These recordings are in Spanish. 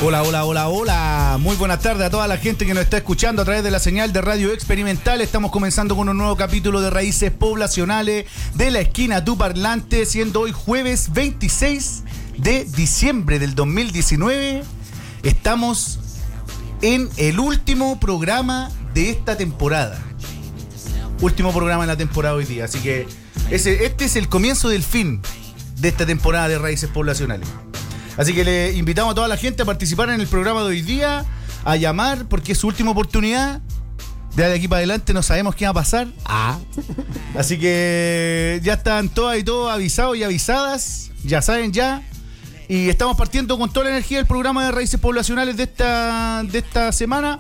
Hola, hola, hola, hola. Muy buenas tardes a toda la gente que nos está escuchando a través de la señal de Radio Experimental. Estamos comenzando con un nuevo capítulo de Raíces Poblacionales de la esquina Tu Parlante, siendo hoy jueves 26 de diciembre del 2019. Estamos en el último programa de esta temporada. Último programa de la temporada hoy día. Así que este es el comienzo del fin de esta temporada de Raíces Poblacionales. Así que le invitamos a toda la gente a participar en el programa de hoy día, a llamar, porque es su última oportunidad. De aquí para adelante no sabemos qué va a pasar. Así que ya están todas y todos avisados y avisadas. Ya saben ya. Y estamos partiendo con toda la energía del programa de Raíces Poblacionales de esta semana.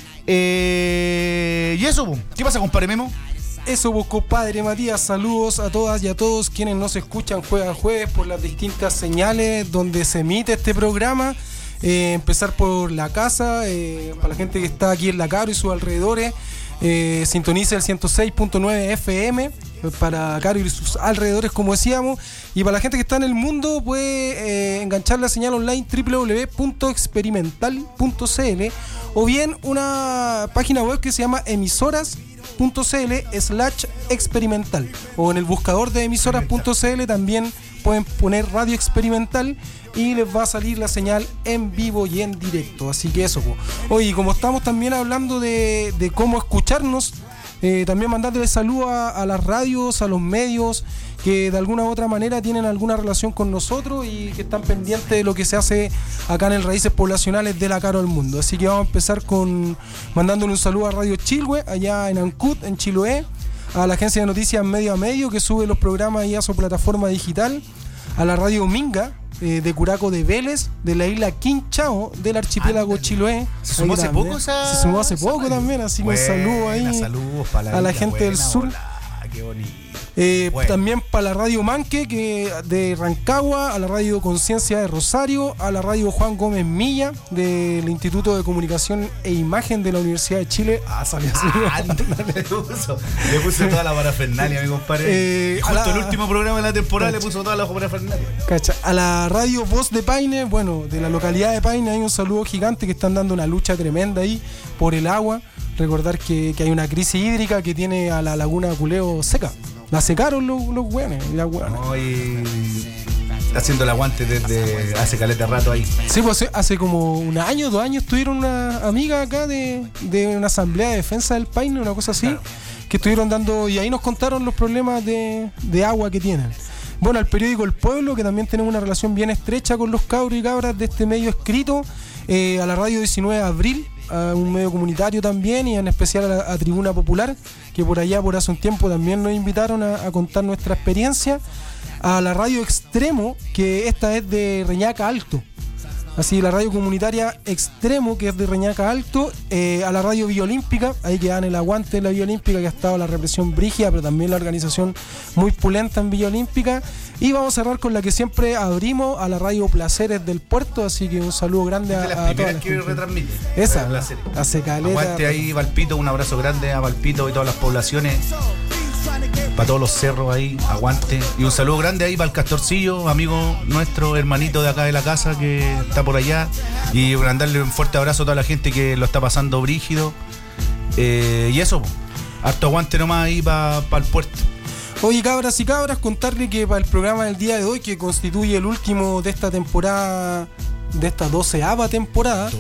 Y eso, ¿qué pasa, compadre Memo? Eso, pues, compadre Matías, saludos a todas y a todos quienes nos escuchan jueves a jueves por las distintas señales donde se emite este programa. Empezar por la casa, para la gente que está aquí en La Caro y sus alrededores, sintonice el 106.9 FM para Caro y sus alrededores, como decíamos. Y para la gente que está en el mundo, puede enganchar la señal online www.experimental.cl o bien una página web que se llama emisoras.cl/experimental, o en el buscador de emisoras.cl también pueden poner Radio Experimental y les va a salir la señal en vivo y en directo. Así que eso, pues. Oye, como estamos también hablando de cómo escucharnos, también mandarle saludos a las radios, a los medios que de alguna u otra manera tienen alguna relación con nosotros y que están pendientes de lo que se hace acá en el Raíces Poblacionales de La Caro al Mundo. Así que vamos a empezar mandándole un saludo a Radio Chilhue, allá en Ancud, en Chiloé, a la agencia de noticias Medio a Medio, que sube los programas ahí a su plataforma digital, a la Radio Minga, de Curaco de Vélez, de la isla Quinchao, del archipiélago Chiloé. ¿Se sumó hace poco? Se sumó hace poco también, así que un saludo ahí saludos para a la gente del sur. Qué bonito. También para la Radio Manque de Rancagua, a la Radio Conciencia de Rosario, a la Radio Juan Gómez Milla del Instituto de Comunicación e Imagen de la Universidad de Chile. Salió así. Le puso toda la parafernalia, mi compadre. Justo el último programa de la temporada, le puso toda la parafernalia. Cacha. A la Radio Voz de Paine, bueno, de la localidad de Paine, hay un saludo gigante, que están dando una lucha tremenda ahí por el agua. Recordar que hay una crisis hídrica que tiene a la laguna Culeo seca. La secaron los güenes y las güenas. Haciendo el aguante desde hace caleta rato ahí. Sí, pues hace como 1 año, 2 años estuvieron una amiga acá de una asamblea de defensa del Paine, una cosa así, claro, que estuvieron dando, y ahí nos contaron los problemas de agua que tienen. Bueno, al periódico El Pueblo, que también tenemos una relación bien estrecha con los cabros y cabras de este medio escrito, a la radio 19 de abril, a un medio comunitario también, y en especial a Tribuna Popular, que por allá, por hace un tiempo, también nos invitaron a contar nuestra experiencia, a la radio Extremo, que esta es de Reñaca Alto, así, la radio comunitaria Extremo, que es de Reñaca Alto, a la radio Villa Olímpica, ahí que dan el aguante de la Villa Olímpica, que ha estado la represión brígida, pero también la organización muy pulenta en Villa Olímpica. Y vamos a cerrar con la que siempre abrimos, a la radio Placeres del Puerto, así que un saludo grande a todas las que retransmite. Esa, a Secaleta. Aguante ahí Valpito, un abrazo grande a Valpito y todas las poblaciones, para todos los cerros ahí, aguante. Y un saludo grande ahí para el Castorcillo, amigo nuestro, hermanito de acá de la casa, que está por allá. Y mandarle un fuerte abrazo a toda la gente que lo está pasando brígido. Y eso, harto aguante nomás ahí para el puerto. Oye, cabras y cabras, contarle que para el programa del día de hoy, que constituye el último de esta temporada, de esta 12ª temporada,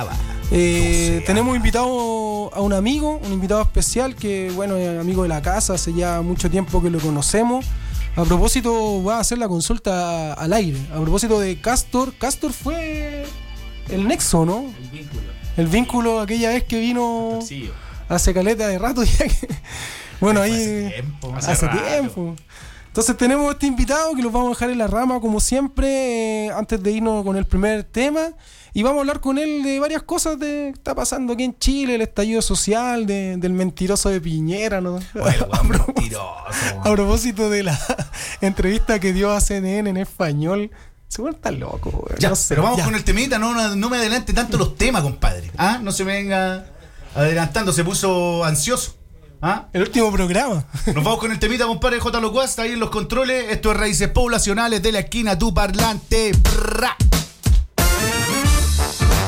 tenemos invitado a un amigo, un invitado especial, que bueno, es amigo de la casa, hace ya mucho tiempo que lo conocemos. A propósito, va a hacer la consulta al aire, a propósito de Castor. Castor fue el nexo, ¿no? El vínculo aquella vez que vino hace caleta de rato ya que... Bueno, ahí hace tiempo. Entonces tenemos este invitado que los vamos a dejar en la rama como siempre, antes de irnos con el primer tema, y vamos a hablar con él de varias cosas que está pasando aquí en Chile, el estallido social, del mentiroso de Piñera, ¿no? Bueno, mentiroso. A propósito de la entrevista que dio a CNN en español. Se vuelve loco, güey. Ya, no sé, pero vamos con el temita, no me adelante tanto los temas, compadre. No se me venga adelantando, se puso ansioso. El último programa. Nos vamos con el temita, compadre. J. Locuaz, ahí en los controles. Esto es Raíces Poblacionales de la esquina Tu Parlante.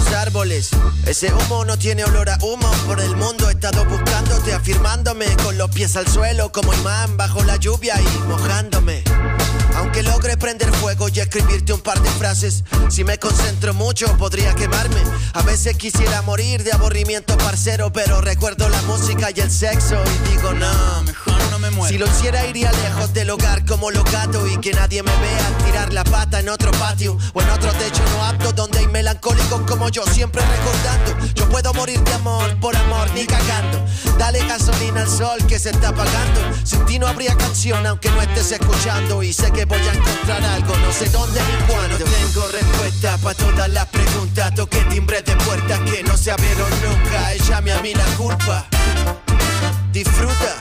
los árboles. Ese humo no tiene olor a humo. Por el mundo he estado buscándote, afirmándome con los pies al suelo como imán bajo la lluvia y mojándome. Aunque logre prender fuego y escribirte un par de frases, si me concentro mucho podría quemarme. A veces quisiera morir de aburrimiento, parcero, pero recuerdo la música y el sexo y digo no, mejor no me muero. Si lo hiciera iría lejos del hogar como los gatos y que nadie me vea tirar la pata en otro patio o en otro techo no apto donde hay melancólicos como yo siempre recordando. Yo puedo morir de amor por amor ni cagando. Dale gasolina al sol que se está apagando. Sin ti no habría canción aunque no estés escuchando y sé que voy a encontrar algo, no sé dónde ni cuándo. No tengo respuesta para todas las preguntas. Toqué timbre de puertas que no se abrieron nunca. Échame a mí la culpa. Disfruta.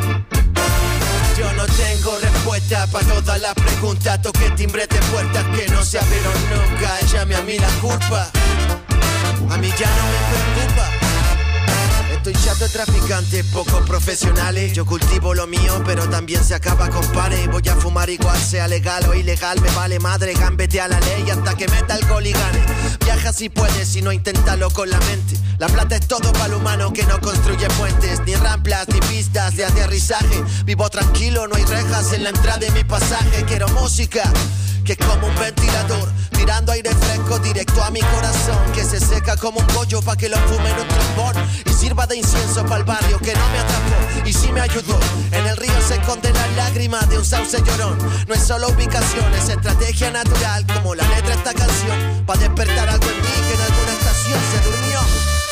Yo no tengo respuesta para todas las preguntas. Toqué timbre de puertas que no se abrieron nunca. Échame a mí la culpa. A mí ya no me preocupa. Estoy chato de traficantes poco profesionales. Yo cultivo lo mío, pero también se acaba con pares. Voy a fumar igual, sea legal o ilegal. Me vale madre, gambete a la ley hasta que meta alcohol y gane. Viaja si puedes, si no inténtalo con la mente. La plata es todo para el humano que no construye puentes, ni ramplas, ni pistas de aterrizaje. Vivo tranquilo, no hay rejas en la entrada de mi pasaje. Quiero música que es como un ventilador, tirando aire fresco directo a mi corazón, que se seca como un pollo pa' que lo fume en un trombón y sirva de incienso para el barrio que no me atrapó y sí me ayudó. En el río se esconde la lágrima de un sauce llorón. No es solo ubicación, es estrategia natural, como la letra de esta canción, pa' despertar algo en mí que en alguna estación se durmió.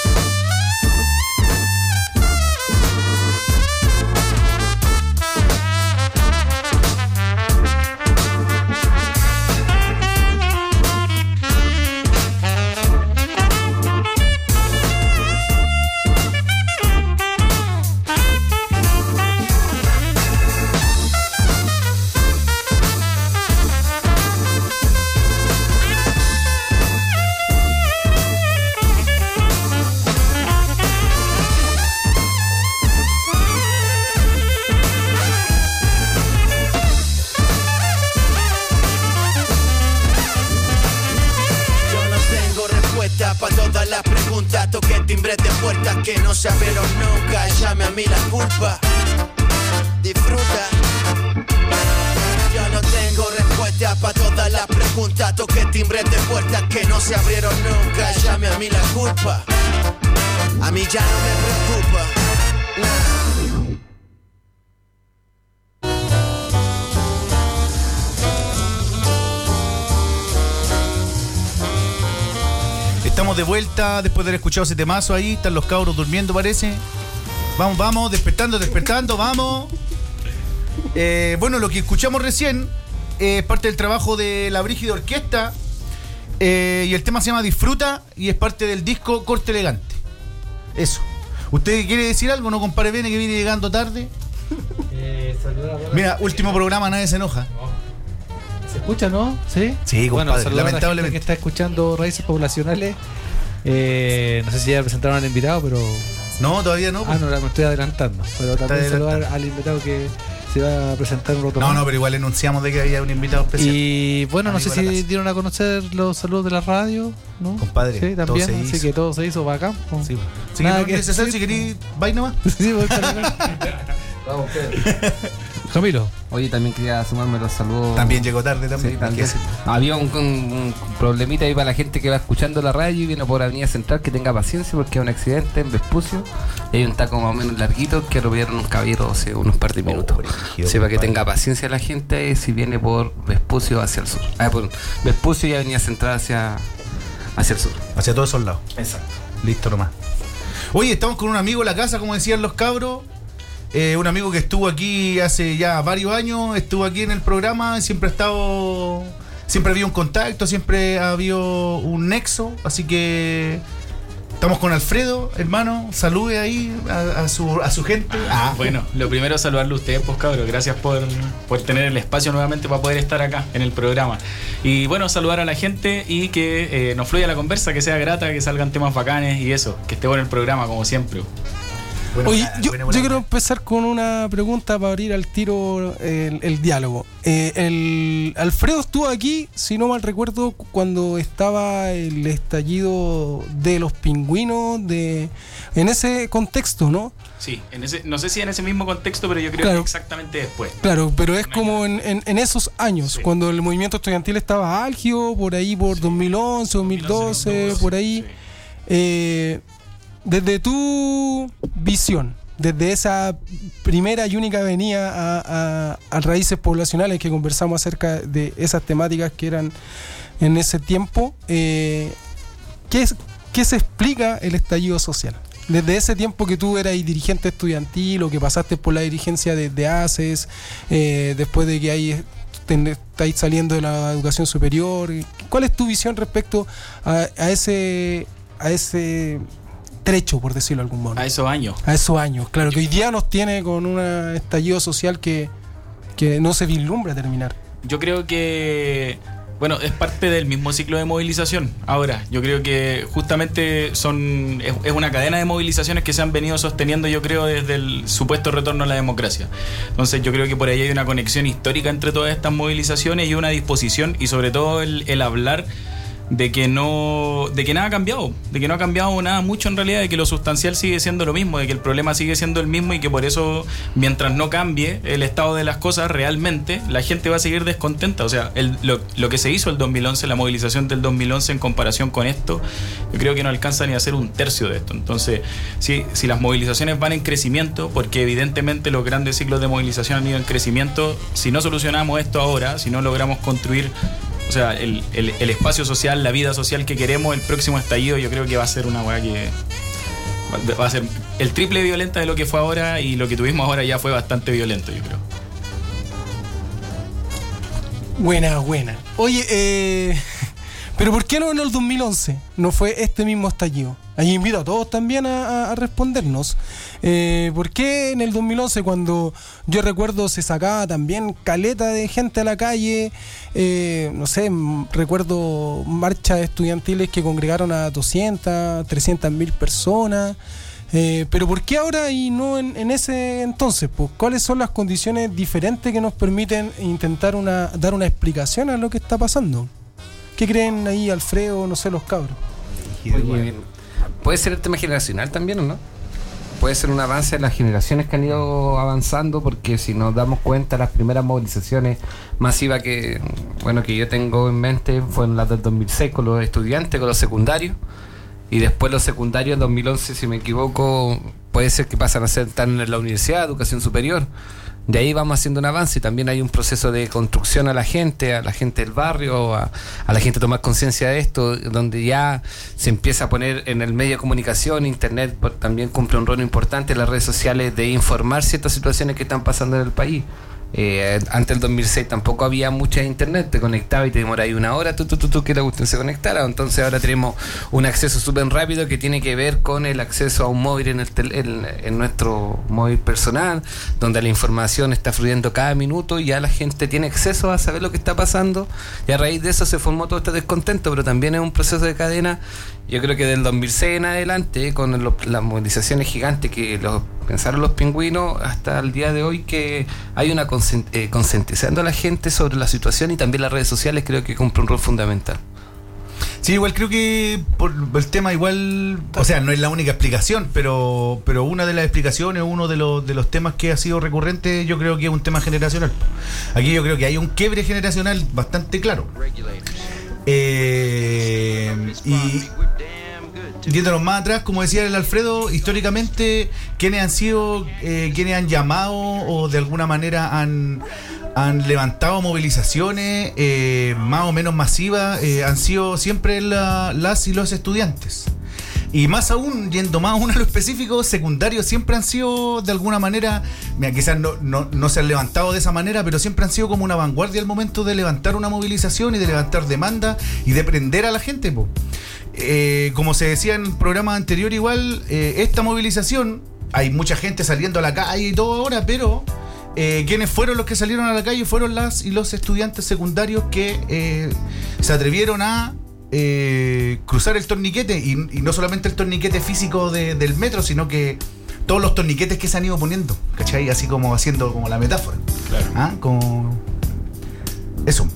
Pa' todas las preguntas, toqué timbres de puertas que no se abrieron nunca. Échame a mí la culpa. Disfruta. Yo no tengo respuesta pa' todas las preguntas, toqué timbres de puertas que no se abrieron nunca. Échame a mí la culpa. A mí ya no me preocupa. Nah. Estamos de vuelta después de haber escuchado ese temazo ahí. Están los cabros durmiendo, parece. Vamos, despertando, vamos. Bueno, lo que escuchamos recién es parte del trabajo de la Brígida Orquesta. Y el tema se llama Disfruta y es parte del disco Corte Elegante. Eso. ¿Usted quiere decir algo, no, compadre Bene, que viene llegando tarde? Mira, último programa, nadie se enoja. ¿Se escucha, no? Sí, sí, compadre, bueno, lamentablemente. A la gente que está escuchando Raíces Poblacionales. No sé si ya presentaron al invitado, pero... No, todavía no. Pues. No, me estoy adelantando. Pero también saludar al invitado que se va a presentar un rato más. No, pero igual enunciamos de que había un invitado especial. Y bueno, no sé si dieron a conocer los saludos de la radio, ¿no? Compadre, sí, también, así que todo se hizo bacán. Sí, sí, nada que necesario, si querés, vai nomás. Sí, voy para vamos, Camilo. Oye, también quería sumarme los saludos. También llegó tarde también. Sí, también. Había un problemita ahí para la gente que va escuchando la radio y viene por Avenida Central, que tenga paciencia porque hay un accidente en Vespucio. Hay un taco más o menos larguito que atropellaron unos caballeros hace unos par de minutos. Sí, para que tenga paciencia la gente si viene por Vespucio hacia el sur. Por Vespucio y Avenida Central hacia el sur. Hacia todos esos lados. Exacto. Listo nomás. Oye, estamos con un amigo en la casa, como decían los cabros. Un amigo que estuvo aquí hace ya varios años, estuvo aquí en el programa, siempre había un contacto, siempre ha habido un nexo, así que estamos con Alfredo, hermano, salude ahí a su gente. Bueno, lo primero saludarle a ustedes, pues cabros, gracias por tener el espacio nuevamente para poder estar acá en el programa. Y bueno, saludar a la gente y que nos fluya la conversa, que sea grata, que salgan temas bacanes y eso, que esté bueno el programa como siempre. Oye, yo quiero empezar con una pregunta para abrir al tiro el diálogo. El Alfredo estuvo aquí, si no mal recuerdo, cuando estaba el estallido de los pingüinos, en ese contexto, ¿no? Sí, no sé si en ese mismo contexto, pero yo creo que exactamente después. Claro, pero es como en esos años, sí, cuando el movimiento estudiantil estaba álgido, por ahí por 2011, 2012, por ahí. Sí. Desde tu visión, desde esa primera y única venida a Raíces Poblacionales que conversamos acerca de esas temáticas que eran en ese tiempo, ¿qué se explica el estallido social? Desde ese tiempo que tú eras dirigente estudiantil o que pasaste por la dirigencia de ACES, después de que ahí estáis saliendo de la educación superior, ¿cuál es tu visión respecto a ese trecho, por decirlo de algún modo? A esos años. A esos años, claro, que hoy día nos tiene con un estallido social que no se vislumbra terminar. Yo creo que, bueno, es parte del mismo ciclo de movilización. Ahora, yo creo que justamente es una cadena de movilizaciones que se han venido sosteniendo, yo creo, desde el supuesto retorno a la democracia. Entonces yo creo que por ahí hay una conexión histórica entre todas estas movilizaciones y una disposición, y sobre todo el hablar de que nada ha cambiado, de que no ha cambiado nada mucho en realidad, de que lo sustancial sigue siendo lo mismo, de que el problema sigue siendo el mismo, y que por eso, mientras no cambie el estado de las cosas realmente, la gente va a seguir descontenta. O sea, lo que se hizo el 2011, la movilización del 2011 en comparación con esto, yo creo que no alcanza ni a ser un tercio de esto. Entonces, si las movilizaciones van en crecimiento, porque evidentemente los grandes ciclos de movilización han ido en crecimiento, si no solucionamos esto ahora, si no logramos construir, o sea, el espacio social, la vida social que queremos, el próximo estallido yo creo que va a ser una weá que va a ser el triple violenta de lo que fue ahora, y lo que tuvimos ahora ya fue bastante violento, yo creo. Buena. Oye, pero ¿por qué no en el 2011 no fue este mismo estallido? Ahí invito a todos también a respondernos. ¿Por qué en el 2011, cuando yo recuerdo se sacaba también caleta de gente a la calle? No sé, recuerdo marchas estudiantiles que congregaron a 200, 300 mil personas. Pero ¿por qué ahora y no en ese entonces? Pues, ¿cuáles son las condiciones diferentes que nos permiten intentar dar una explicación a lo que está pasando? ¿Qué creen ahí, Alfredo, no sé, los cabros? Oye, puede ser el tema generacional también, ¿o no? Puede ser un avance de las generaciones que han ido avanzando, porque si nos damos cuenta, las primeras movilizaciones masivas que yo tengo en mente fueron las del 2006 con los estudiantes, con los secundarios, y después los secundarios en 2011, si me equivoco, puede ser que pasan a ser tan en la universidad, educación superior. De ahí vamos haciendo un avance, y también hay un proceso de construcción a la gente del barrio, a la gente tomar conciencia de esto, donde ya se empieza a poner en el medio de comunicación, internet también cumple un rol importante, las redes sociales, de informar ciertas situaciones que están pasando en el país. Antes del 2006 tampoco había mucha internet, te conectaba y te demoraba ahí una hora que la cuestión se conectara. Entonces ahora tenemos un acceso súper rápido que tiene que ver con el acceso a un móvil en nuestro móvil personal, donde la información está fluyendo cada minuto y ya la gente tiene acceso a saber lo que está pasando, y a raíz de eso se formó todo este descontento. Pero también es un proceso de cadena. Yo creo que del 2006 en adelante, con las movilizaciones gigantes que pensaron los pingüinos, hasta el día de hoy, que hay una concientizando a la gente sobre la situación, y también las redes sociales creo que cumplen un rol fundamental. Sí, igual creo que por el tema igual, o sea, no es la única explicación, pero una de las explicaciones, uno de los temas que ha sido recurrente, yo creo que es un tema generacional. Aquí yo creo que hay un quiebre generacional bastante claro. Y yéndonos más atrás, como decía el Alfredo, históricamente, quienes han sido, quienes han llamado o de alguna manera han levantado movilizaciones más o menos masivas, han sido siempre las y los estudiantes. Y más aún, yendo más aún a lo específico, secundarios siempre han sido de alguna manera, mira, quizás no se han levantado de esa manera, pero siempre han sido como una vanguardia al momento de levantar una movilización y de levantar demanda y de prender a la gente, po. Como se decía en programas anteriores, igual, esta movilización, hay mucha gente saliendo a la calle y todo ahora, pero quienes fueron los que salieron a la calle fueron las y los estudiantes secundarios que se atrevieron a cruzar el torniquete, y no solamente el torniquete físico del metro, sino que todos los torniquetes que se han ido poniendo, ¿cachai? Así como haciendo como la metáfora. Claro. Como eso.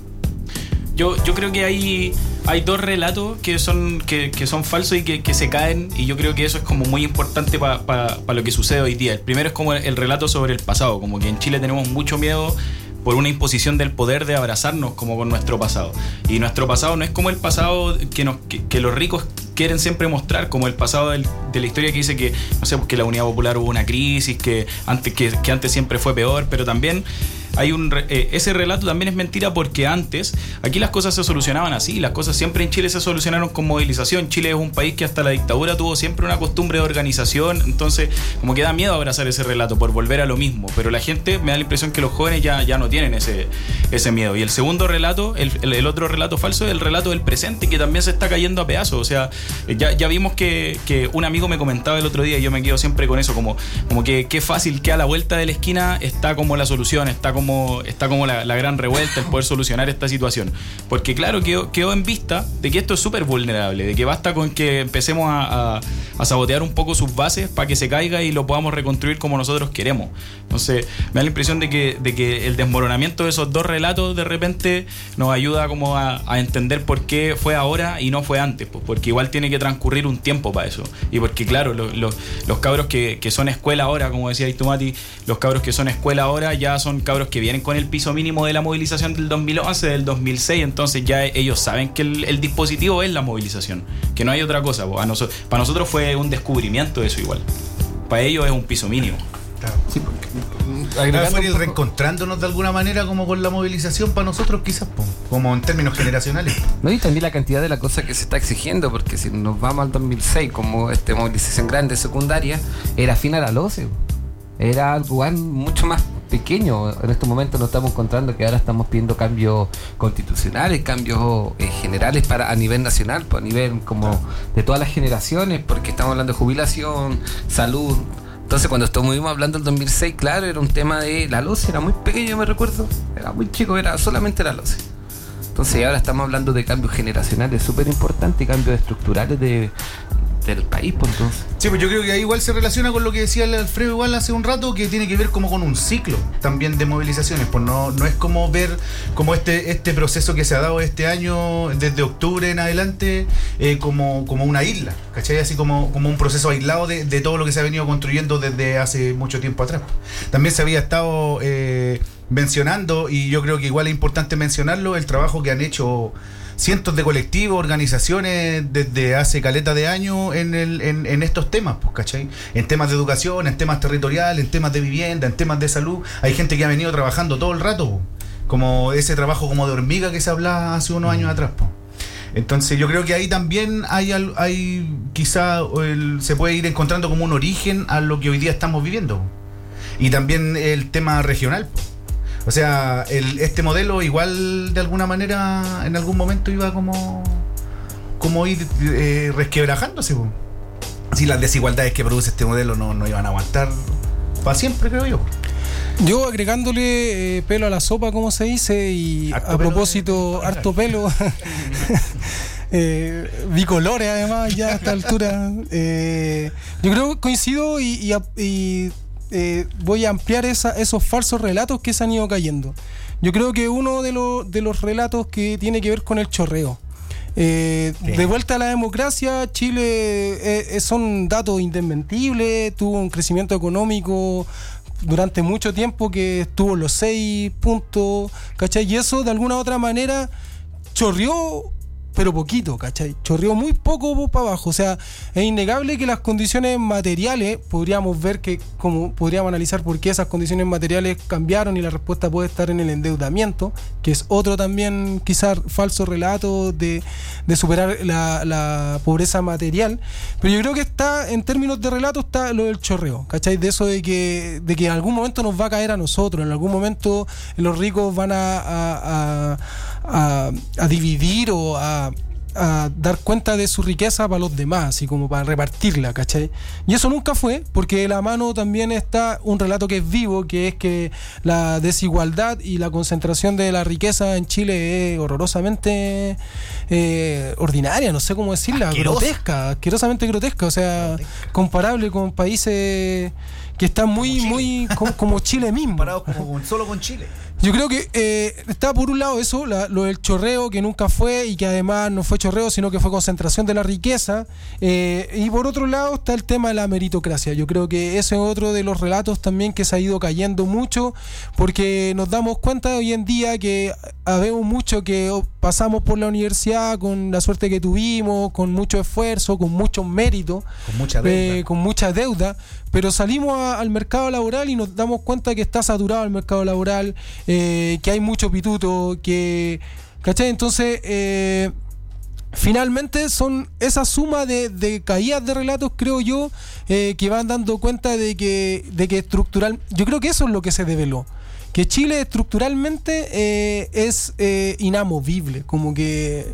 Yo creo que hay dos relatos que son falsos y que se caen, y yo creo que eso es como muy importante para lo que sucede hoy día. El primero es como el relato sobre el pasado, como que en Chile tenemos mucho miedo por una imposición del poder de abrazarnos como con nuestro pasado. Y nuestro pasado no es como el pasado que los ricos quieren siempre mostrar, como el pasado de la historia que dice que, no sé, porque la Unidad Popular hubo una crisis, que antes siempre fue peor, pero también hay ese relato también es mentira, porque antes aquí las cosas se solucionaban así, las cosas siempre en Chile se solucionaron con movilización. Chile es un país que hasta la dictadura tuvo siempre una costumbre de organización, entonces como que da miedo abrazar ese relato por volver a lo mismo, pero la gente, me da la impresión que los jóvenes ya no tienen ese miedo. Y el segundo relato, el otro relato falso, es el relato del presente, que también se está cayendo a pedazos. O sea, ya vimos que un amigo me comentaba el otro día, y yo me quedo siempre con eso, como que qué fácil que a la vuelta de la esquina está como la solución, está como la gran revuelta, el poder solucionar esta situación. Porque claro, quedó en vista de que esto es súper vulnerable, de que basta con que empecemos a sabotear un poco sus bases para que se caiga y lo podamos reconstruir como nosotros queremos. Entonces me da la impresión de que el desmoronamiento de esos dos relatos de repente nos ayuda como a entender por qué fue ahora y no fue antes, pues, porque igual tiene que transcurrir un tiempo para eso. Y porque claro, los cabros que son escuela ahora, como decía Mati, los cabros que son escuela ahora ya son cabros que vienen con el piso mínimo de la movilización del 2011, del 2006, entonces ya ellos saben que el dispositivo es la movilización, que no hay otra cosa. Para nosotros fue un descubrimiento eso igual, para ellos es un piso mínimo. Claro. Sí, porque, Fue ir reencontrándonos de alguna manera como con la movilización para nosotros quizás, como en términos generacionales. No, y también la cantidad de la cosa que se está exigiendo, porque si nos vamos al 2006, como movilización grande secundaria, era afín a la LOCE, era algo mucho más pequeño. En estos momentos nos estamos encontrando que ahora estamos pidiendo cambios constitucionales, cambios generales a nivel nacional, a nivel como de todas las generaciones, porque estamos hablando de jubilación, salud. Entonces cuando estuvimos hablando del 2006, claro, era un tema de la LOCE, era muy pequeño, me recuerdo, era muy chico, era solamente la LOCE. Entonces ahora estamos hablando de cambios generacionales súper importantes y cambios estructurales del país, pues entonces. Sí, pues yo creo que ahí igual se relaciona con lo que decía el Alfredo igual hace un rato, que tiene que ver como con un ciclo también de movilizaciones, pues no es como ver como este proceso que se ha dado este año desde octubre en adelante como una isla, ¿cachai? Así como un proceso aislado de todo lo que se ha venido construyendo desde hace mucho tiempo atrás. También se había estado mencionando, y yo creo que igual es importante mencionarlo, el trabajo que han hecho cientos de colectivos, organizaciones desde hace caleta de años en estos temas, pues, ¿cachai? En temas de educación, en temas territoriales, en temas de vivienda, en temas de salud. Hay gente que ha venido trabajando todo el rato, pues, como ese trabajo como de hormiga que se hablaba hace unos años atrás, pues. Entonces yo creo que ahí también hay quizá se puede ir encontrando como un origen a lo que hoy día estamos viviendo. Y también el tema regional, pues. O sea, este modelo igual de alguna manera en algún momento iba como ir resquebrajándose. Si las desigualdades que produce este modelo no iban a aguantar para siempre, creo yo. Yo agregándole pelo a la sopa, como se dice, y harto a propósito, harto pelo. Bicolores además ya a esta altura. Yo creo que coincido y voy a ampliar esos falsos relatos que se han ido cayendo. Yo creo que uno de los relatos que tiene que ver con el chorreo. De vuelta a la democracia, Chile son datos indesmentibles, tuvo un crecimiento económico durante mucho tiempo que estuvo en los 6 puntos, ¿cachai? Y eso de alguna u otra manera chorreó, pero poquito, ¿cachai? Chorreó muy poco para abajo. O sea, es innegable que las condiciones materiales, podríamos analizar por qué esas condiciones materiales cambiaron, y la respuesta puede estar en el endeudamiento, que es otro también quizás falso relato de superar la pobreza material. Pero yo creo que está, en términos de relato, está lo del chorreo, ¿cachai? De eso de que en algún momento nos va a caer a nosotros, en algún momento los ricos van a dividir o a dar cuenta de su riqueza para los demás, así como para repartirla, ¿cachai? Y eso nunca fue, porque de la mano también está un relato que es vivo, que es que la desigualdad y la concentración de la riqueza en Chile es horrorosamente ordinaria, no sé cómo decirla, grotesca, asquerosamente grotesca, o sea, comparable con países que están muy como Chile mismo. Comparados solo con Chile. Yo creo que está por un lado eso, lo del chorreo, que nunca fue y que además no fue chorreo, sino que fue concentración de la riqueza. Y por otro lado está el tema de la meritocracia. Yo creo que ese es otro de los relatos también que se ha ido cayendo mucho, porque nos damos cuenta hoy en día que habemos mucho que pasamos por la universidad con la suerte que tuvimos, con mucho esfuerzo, con mucho mérito, con mucha deuda, pero salimos al mercado laboral y nos damos cuenta que está saturado el mercado laboral, que hay mucho pituto, ¿cachai? Entonces, finalmente son esa suma de caídas de relatos, creo yo, que van dando cuenta de que estructural, yo creo que eso es lo que se develó, que Chile estructuralmente es inamovible, como que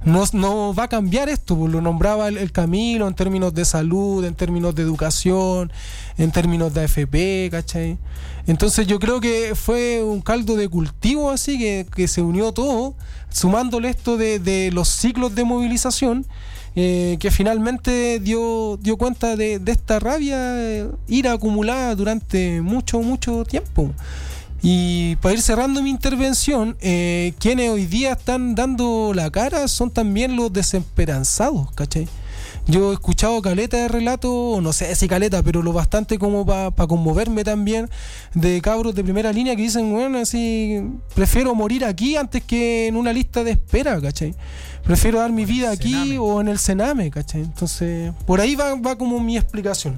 no va a cambiar esto, pues lo nombraba el Camilo en términos de salud, en términos de educación, en términos de AFP, ¿cachai? Entonces yo creo que fue un caldo de cultivo así que se unió todo, sumándole esto de los ciclos de movilización, que finalmente dio cuenta de esta rabia, ira acumulada durante mucho tiempo. Y para ir cerrando mi intervención, quienes hoy día están dando la cara son también los desesperanzados, ¿cachai? Yo he escuchado caleta de relatos, no sé si caleta, pero lo bastante como para conmoverme también, de cabros de primera línea que dicen, bueno, así, prefiero morir aquí antes que en una lista de espera, ¿cachai? Prefiero dar mi vida aquí Sename. O en el Sename, ¿cachai? Entonces, por ahí va como mi explicación.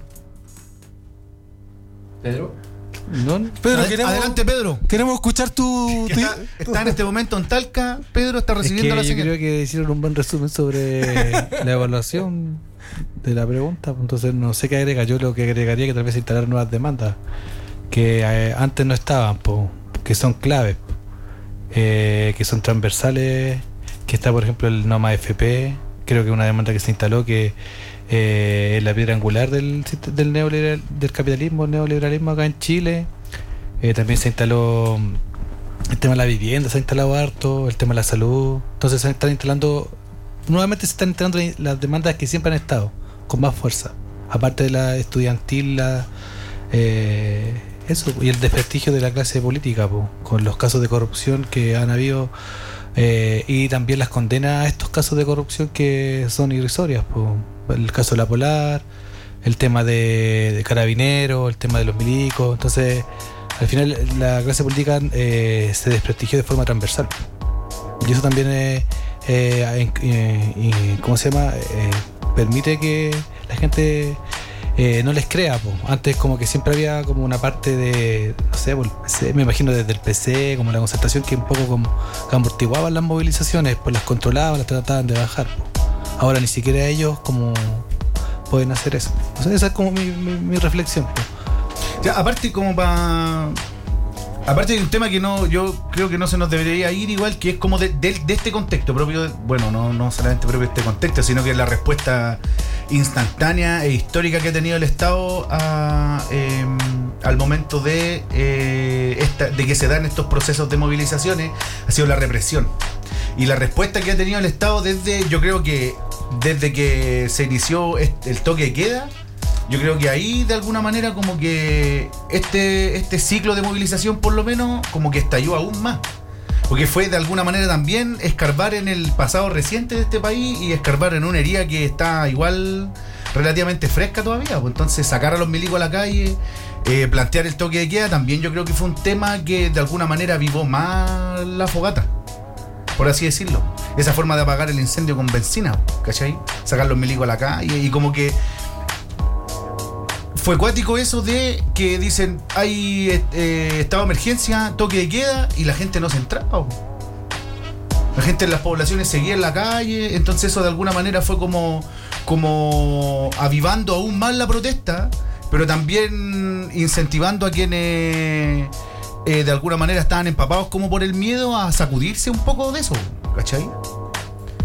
¿Pedro? Pedro, adelante, Pedro. Queremos escuchar está en este momento en Talca. Pedro está recibiendo la señal. Yo creo que hicieron un buen resumen sobre la evaluación de la pregunta. Entonces no sé qué agrega. Yo lo que agregaría que tal vez instalar nuevas demandas que antes no estaban, que son claves, que son transversales, que está por ejemplo el NOMA FP. Creo que es una demanda que se instaló que es la piedra angular del capitalismo, el neoliberalismo acá en Chile. También se instaló el tema de la vivienda, se ha instalado harto, el tema de la salud. Entonces se están instalando las demandas que siempre han estado, con más fuerza. Aparte de la estudiantil, eso, y el desprestigio de la clase política, con los casos de corrupción que han habido. Y también las condenas a estos casos de corrupción que son irrisorias, el caso de la Polar, el tema de Carabineros, el tema de los milicos. Entonces al final la clase política se desprestigió de forma transversal, y eso también ¿cómo se llama? Permite que la gente no les crea. Antes como que siempre había como una parte de, no sé, me imagino desde el PC, como la concertación, que un poco como que amortiguaban las movilizaciones, pues las controlaban, las trataban de bajar. Ahora ni siquiera ellos como pueden hacer eso. O sea, esa es como mi reflexión. Ya, aparte hay un tema que yo creo que no se nos debería ir igual, que es como de este contexto propio, bueno, no solamente propio de este contexto, sino que la respuesta instantánea e histórica que ha tenido el Estado al momento de que se dan estos procesos de movilizaciones, ha sido la represión. Y la respuesta que ha tenido el Estado yo creo que desde que se inició el toque de queda, yo creo que ahí de alguna manera como que este ciclo de movilización por lo menos como que estalló aún más, porque fue de alguna manera también escarbar en el pasado reciente de este país y escarbar en una herida que está igual relativamente fresca todavía. Pues entonces sacar a los milicos a la calle, plantear el toque de queda, también yo creo que fue un tema que de alguna manera avivó más la fogata, por así decirlo. Esa forma de apagar el incendio con benzina, ¿cachai? Sacar los milicos a la calle y como que fue cuático eso de que dicen hay estado de emergencia, toque de queda, y la gente no se entraba. La gente en las poblaciones seguía en la calle, entonces eso de alguna manera fue como avivando aún más la protesta, pero también incentivando a quienes de alguna manera estaban empapados como por el miedo a sacudirse un poco de eso, ¿cachai?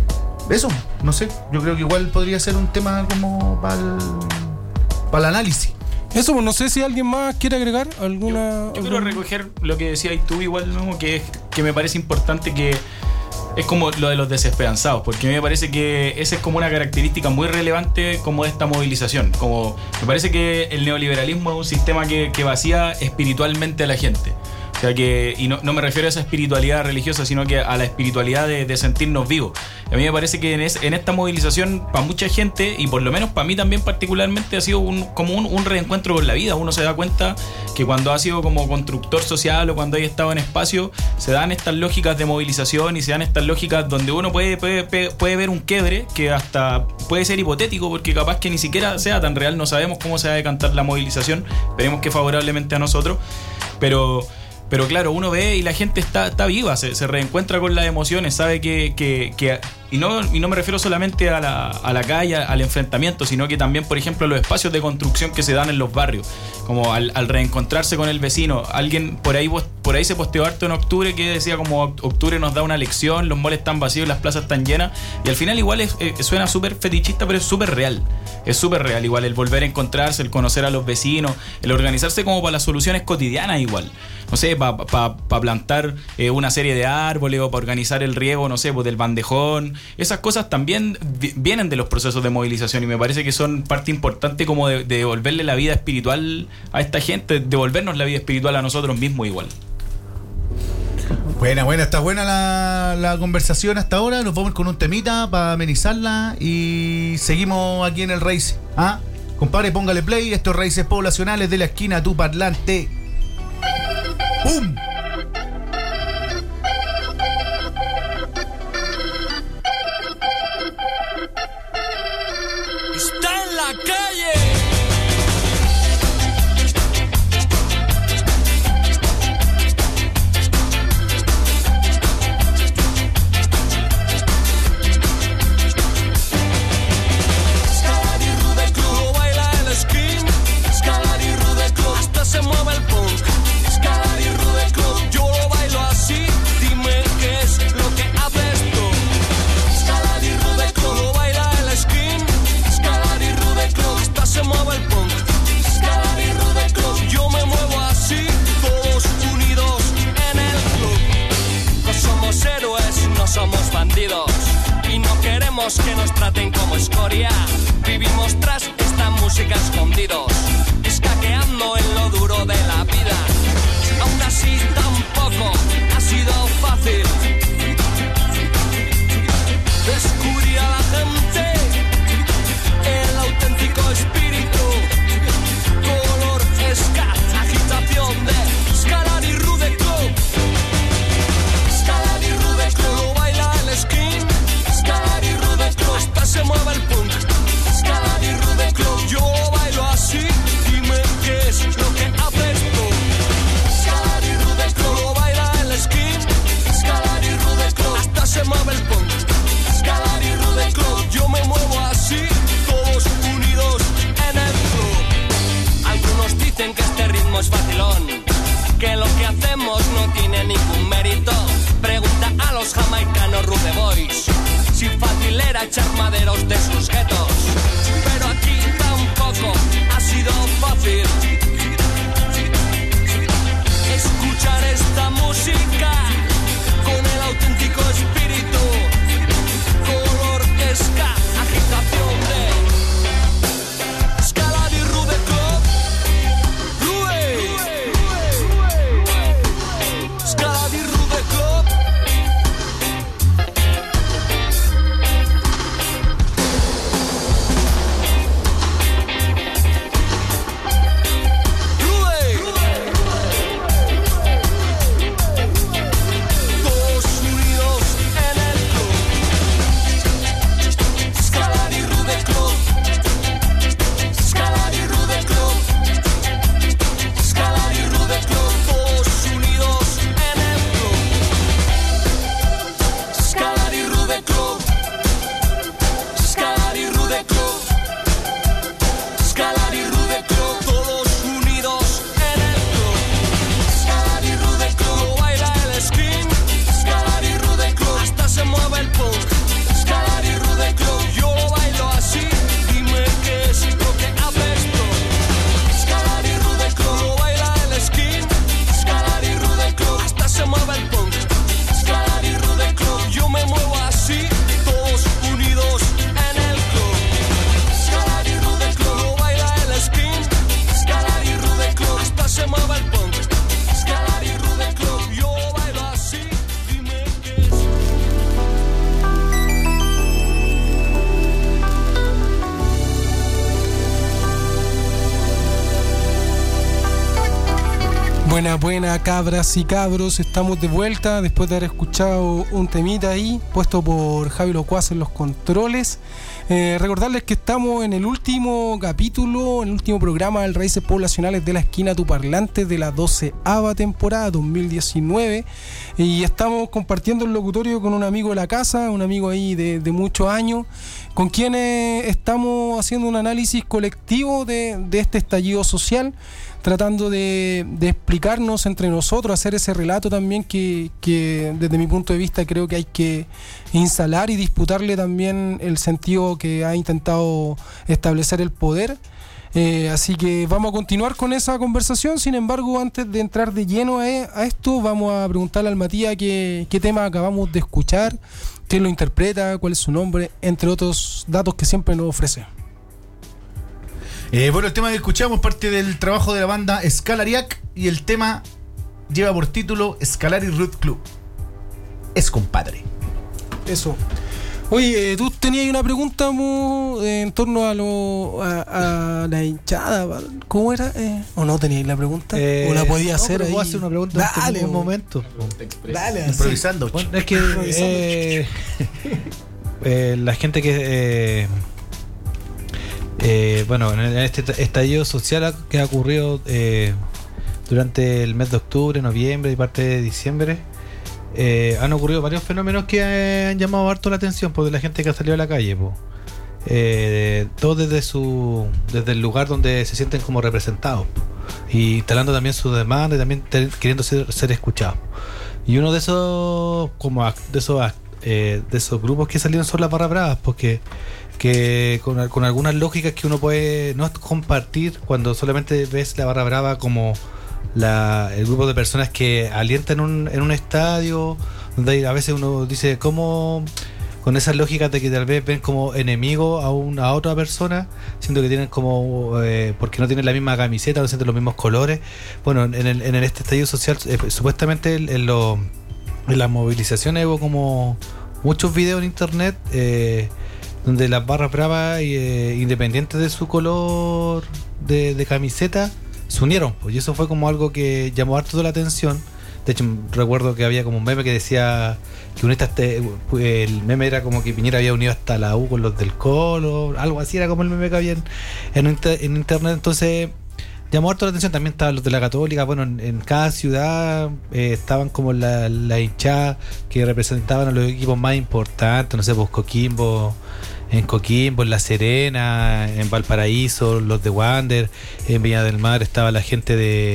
eso, no sé, yo creo que igual podría ser un tema como para el análisis. Eso, pues no sé si alguien más quiere agregar alguna... Yo quiero recoger lo que decías tú igual, ¿no? que me parece importante, que es como lo de los desesperanzados, porque a mí me parece que esa es como una característica muy relevante como de esta movilización. Como me parece que el neoliberalismo es un sistema que vacía espiritualmente a la gente. O sea que, y no me refiero a esa espiritualidad religiosa, sino que a la espiritualidad de sentirnos vivos. A mí me parece que en esta movilización, para mucha gente, y por lo menos para mí también particularmente, ha sido como un reencuentro con la vida. Uno se da cuenta que cuando ha sido como constructor social o cuando hay estado en espacio, se dan estas lógicas de movilización y se dan estas lógicas donde uno puede ver un quiebre que hasta puede ser hipotético, porque capaz que ni siquiera sea tan real. No sabemos cómo se va a decantar la movilización. Esperemos que favorablemente a nosotros. Pero claro, uno ve y la gente está viva, se reencuentra con las emociones, sabe que y no me refiero solamente a la calle, al enfrentamiento, sino que también, por ejemplo, los espacios de construcción que se dan en los barrios, como al reencontrarse con el vecino. Alguien por ahí se posteó harto en octubre que decía como octubre nos da una lección, los malls están vacíos, las plazas están llenas, y al final igual suena súper fetichista, pero es súper real. Es súper real, igual el volver a encontrarse, el conocer a los vecinos, el organizarse como para las soluciones cotidianas igual. No sé, para plantar una serie de árboles o para organizar el riego, no sé, pues del bandejón. Esas cosas también vienen de los procesos de movilización y me parece que son parte importante como de devolverle la vida espiritual a esta gente, devolvernos la vida espiritual a nosotros mismos igual. Buena, está buena la conversación hasta ahora. Nos vamos con un temita para amenizarla y seguimos aquí en el Raíces. Compadre, póngale play. Estos Raíces Poblacionales de la esquina Tu Parlante. ¡Pum! Está en la calle. Se mueve el punk, Escalar y Rude Club, yo lo bailo así, dime qué es lo que haces tú. Escalar y Rude Club, lo baila el skin, Escalar y Rude Club, hasta se mueve el punk, Escalar y Rude Club, yo me muevo así, todos unidos en el club. No somos héroes, no somos bandidos, y no queremos que nos traten como escoria, vivimos tras esta música escondidos, escaqueando en lo duro de la vida. Aún así tampoco ha sido fácil descubrir a la gente el auténtico espíritu, color ska, agitación de Escalar y Rude Club. Escalar y Rude Club, lo baila el skin, Escalar y Rude Club, hasta se mueve el punk, Escalar y Rude Club, yo lo bailo así, dime qué es lo que haces tú. Escalar y Rude Club, lo baila el skin, Escalar y Rude Club, hasta se mueve el punk, Escalar y Rude Club, yo me muevo así, todos unidos en el club. Algunos dicen que este ritmo es facilón, que lo que hacemos no tiene ningún mérito. Pregunta a los jamaicanos Rude Boys si fácil era echar maderos de sus guetos, pero aquí tampoco ha sido fácil escuchar esta música con el auténtico espíritu, color ska, agitación de Escalar y Rude Club. Escalar y Rude Club. Buena, cabras y cabros, estamos de vuelta después de haber escuchado un temita ahí, puesto por Javi Locuaz en los controles. Recordarles que estamos en el último capítulo, en el último programa del Raíces Poblacionales de la Esquina Tu Parlante de la 12ª temporada 2019, y estamos compartiendo el locutorio con un amigo de la casa, un amigo ahí de muchos años, con quienes estamos haciendo un análisis colectivo de este estallido social, tratando de explicarnos entre nosotros, hacer ese relato también que desde mi punto de vista creo que hay que instalar y disputarle también el sentido que ha intentado establecer el poder. Así que vamos a continuar con esa conversación. Sin embargo, antes de entrar de lleno a esto, vamos a preguntarle al Matías qué tema acabamos de escuchar, quién lo interpreta, cuál es su nombre, entre otros datos que siempre nos ofrece. Bueno, el tema que escuchamos parte del trabajo de la banda Escalariac y el tema lleva por título Scalari Root Club. Es compadre. Eso. Oye, tú tenías una pregunta en torno a la hinchada. ¿Cómo era? ¿O no tenías la pregunta? ¿O la podía hacer ahí? Puedo hacer una pregunta Dale, en un momento. Dale, Improvisando. Bueno, es que la gente que... bueno, en este estallido social que ha ocurrido durante el mes de octubre, noviembre y parte de diciembre, han ocurrido varios fenómenos que han llamado harto la atención de la gente que ha salido a la calle, todo desde el lugar donde se sienten como representados, y instalando también sus demandas y también queriendo ser escuchados. Y uno de esos grupos que salieron son las barras bravas, porque con algunas lógicas que uno puede no compartir cuando solamente ves la barra brava como el grupo de personas que alientan en un estadio, donde a veces uno dice cómo, con esas lógicas de que tal vez ven como enemigo a otra persona, siendo que tienen como porque no tienen la misma camiseta, no sienten los mismos colores. Bueno, en este estallido social supuestamente en las movilizaciones hubo como muchos videos en internet donde las barras bravas, independientes de su color de camiseta, se unieron, pues, y eso fue como algo que llamó harto la atención. De hecho, recuerdo que había como un meme que decía que el meme era como que Piñera había unido hasta la U con los del Colo, algo así era como el meme que había en internet. Entonces llamó harto la atención. También estaban los de la Católica. Bueno, en cada ciudad estaban como la hinchada que representaban a los equipos más importantes, no sé, pues Coquimbo, en La Serena, en Valparaíso, los de Wander, en Viña del Mar estaba la gente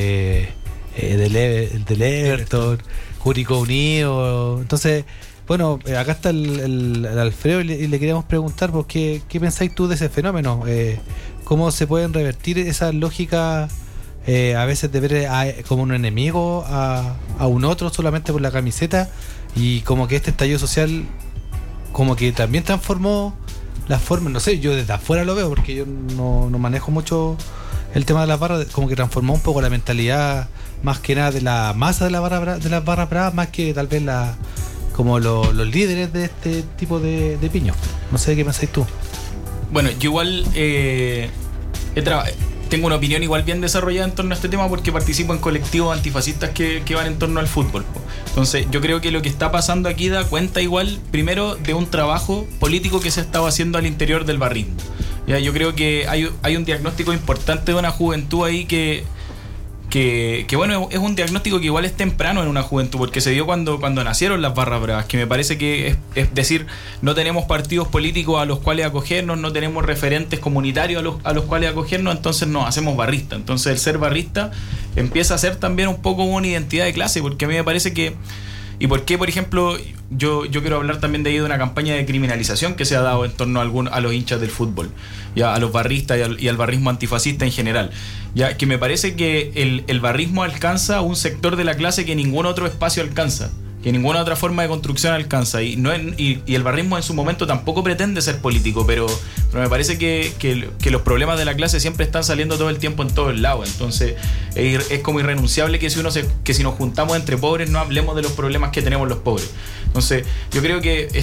del Everton, Curicó Unido. Entonces, bueno, acá está el Alfredo y le queríamos preguntar, pues, ¿qué pensáis tú de ese fenómeno? ¿Cómo se pueden revertir esas lógicas a veces de ver como un enemigo a un otro solamente por la camiseta, y como que este estallido social como que también transformó las formas? No sé, yo desde afuera lo veo porque yo no manejo mucho el tema de las barras, como que transformó un poco la mentalidad más que nada de la masa de las barras bravas, más que tal vez como los líderes de este tipo de piños. No sé qué pensáis tú. Bueno, yo igual tengo una opinión igual bien desarrollada en torno a este tema porque participo en colectivos antifascistas que van en torno al fútbol. Entonces yo creo que lo que está pasando aquí da cuenta igual primero de un trabajo político que se estaba haciendo al interior del barrismo. Ya, yo creo que hay un diagnóstico importante de una juventud ahí que bueno, es un diagnóstico que igual es temprano en una juventud, porque se dio cuando nacieron las barras bravas, que me parece que es decir, no tenemos partidos políticos a los cuales acogernos, no tenemos referentes comunitarios a los cuales acogernos, entonces nos hacemos barristas. Entonces el ser barrista empieza a ser también un poco una identidad de clase, porque a mí me parece que... ¿Y por qué, por ejemplo, yo quiero hablar también de una campaña de criminalización que se ha dado en torno a los hinchas del fútbol, ya, a los barristas y al barrismo antifascista en general? Ya que me parece que el barrismo alcanza un sector de la clase que ningún otro espacio alcanza, que ninguna otra forma de construcción alcanza, y el barrismo en su momento tampoco pretende ser político, pero me parece que los problemas de la clase siempre están saliendo todo el tiempo en todos lados. Entonces es como irrenunciable que si nos juntamos entre pobres no hablemos de los problemas que tenemos los pobres. Entonces, yo creo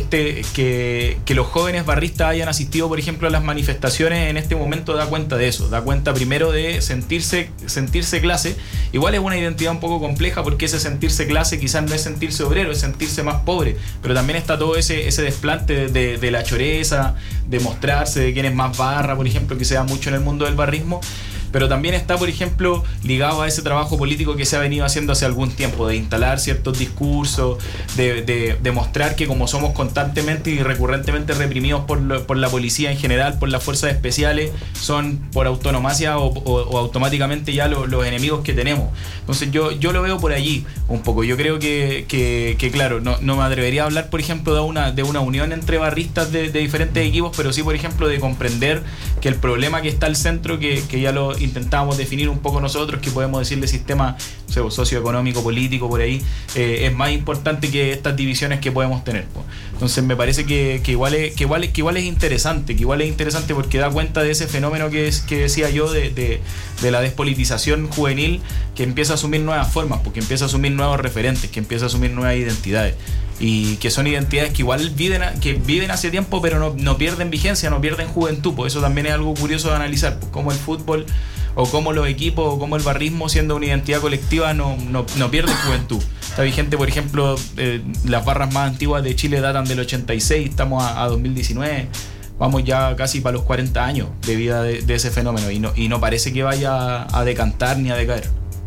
que los jóvenes barristas hayan asistido, por ejemplo, a las manifestaciones en este momento da cuenta de eso, da cuenta primero de sentirse clase. Igual es una identidad un poco compleja porque ese sentirse clase quizás no es sentirse obrero, es sentirse más pobre, pero también está todo ese desplante de la choreza, de mostrarse, de quién es más barra, por ejemplo, que se da mucho en el mundo del barrismo. Pero también está, por ejemplo, ligado a ese trabajo político que se ha venido haciendo hace algún tiempo, de instalar ciertos discursos, de mostrar que como somos constantemente y recurrentemente reprimidos por la policía en general, por las fuerzas especiales, son por autonomía o automáticamente ya los enemigos que tenemos. Entonces yo lo veo por allí un poco. Yo creo que claro, no me atrevería a hablar, por ejemplo, de una unión entre barristas de diferentes equipos, pero sí, por ejemplo, de comprender que el problema que está al centro, que ya lo intentamos definir un poco nosotros, que podemos decirle sistema socioeconómico, político, por ahí, es más importante que estas divisiones que podemos tener. Entonces me parece que igual es interesante, porque da cuenta de ese fenómeno que decía yo de la despolitización juvenil, que empieza a asumir nuevas formas, porque empieza a asumir nuevos referentes, que empieza a asumir nuevas identidades, y que son identidades que igual viven hace tiempo, pero no pierden vigencia, no pierden juventud. Pues eso también es algo curioso de analizar, pues cómo el fútbol o cómo los equipos o cómo el barrismo, siendo una identidad colectiva, no pierde juventud. Está vigente, por ejemplo, las barras más antiguas de Chile datan del 86, estamos a 2019, vamos ya casi para los 40 años de vida de ese fenómeno, y no parece que vaya a decantar ni a decaer.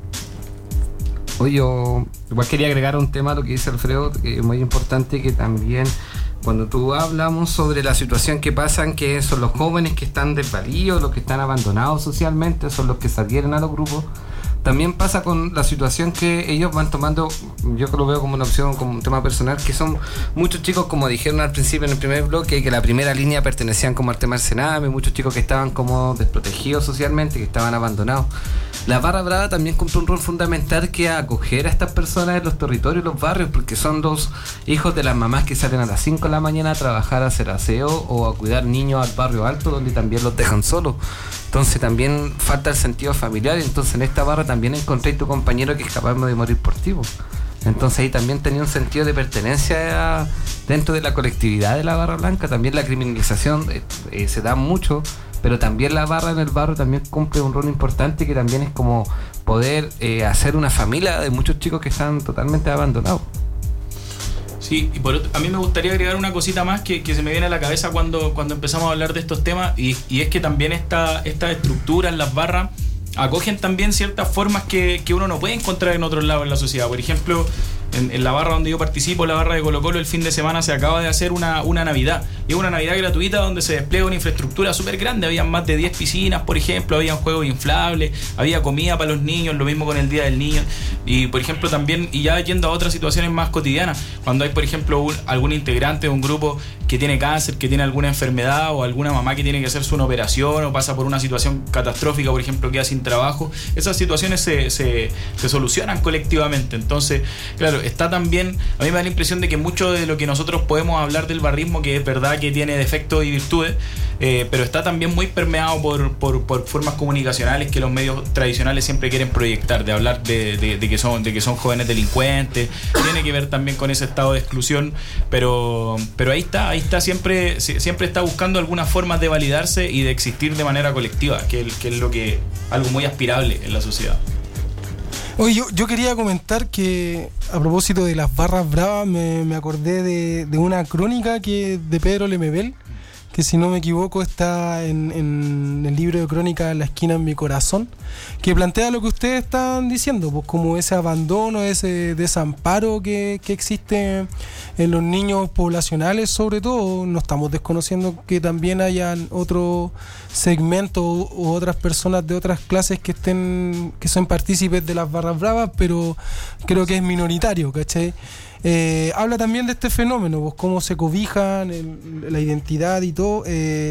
Oye, yo igual quería agregar un tema a lo que dice Alfredo, que es muy importante, que también cuando tú hablamos sobre la situación que pasan, que son los jóvenes que están desvalidos, los que están abandonados socialmente, son los que se adhieren a los grupos, también pasa con la situación que ellos van tomando. Yo lo veo como una opción, como un tema personal, que son muchos chicos, como dijeron al principio en el primer bloque, que la primera línea pertenecían como al tema del Sename, muchos chicos que estaban como desprotegidos socialmente, que estaban abandonados. La barra brava también cumple un rol fundamental, que es acoger a estas personas en los territorios y los barrios, porque son los hijos de las mamás que salen a las 5 de la mañana a trabajar, a hacer aseo o a cuidar niños al barrio alto, donde también los dejan solos. Entonces también falta el sentido familiar. Entonces en esta barra también encontré tu compañero que es capaz de morir por ti. Entonces ahí también tenía un sentido de pertenencia dentro de la colectividad de la barra blanca. También la criminalización se da mucho, pero también la barra en el barrio también cumple un rol importante, que también es como poder hacer una familia de muchos chicos que están totalmente abandonados. Sí, y a mí me gustaría agregar una cosita más que se me viene a la cabeza cuando empezamos a hablar de estos temas, y es que también estas estructuras, las barras, acogen también ciertas formas que uno no puede encontrar en otros lados en la sociedad. Por ejemplo, en la barra donde yo participo, la barra de Colo Colo, el fin de semana se acaba de hacer una Navidad. Y es una Navidad gratuita donde se despliega una infraestructura súper grande. Habían más de 10 piscinas, por ejemplo, habían juegos inflables, había comida para los niños, lo mismo con el Día del Niño. Y, por ejemplo, también, y ya yendo a otras situaciones más cotidianas, cuando hay, por ejemplo, algún integrante de un grupo que tiene cáncer, que tiene alguna enfermedad, o alguna mamá que tiene que hacerse una operación, o pasa por una situación catastrófica, por ejemplo, queda sin trabajo, esas situaciones se solucionan colectivamente. Entonces, claro, está también, a mí me da la impresión de que mucho de lo que nosotros podemos hablar del barrismo, que es verdad que tiene defectos y virtudes, pero está también muy permeado por formas comunicacionales que los medios tradicionales siempre quieren proyectar, de hablar de que son jóvenes delincuentes. Tiene que ver también con ese estado de exclusión, pero ahí está siempre está buscando algunas formas de validarse y de existir de manera colectiva, que es algo muy aspirable en la sociedad. Oye, yo quería comentar que, a propósito de las barras bravas, me acordé de una crónica de Pedro Lemebel, que si no me equivoco está en el libro de crónica La esquina en mi corazón, que plantea lo que ustedes están diciendo, pues como ese abandono, ese desamparo que existe en los niños poblacionales. Sobre todo, no estamos desconociendo que también hayan otro segmento u otras personas de otras clases que son partícipes de las barras bravas, pero creo que es minoritario, ¿cachai? Habla también de este fenómeno, pues cómo se cobijan la identidad y todo.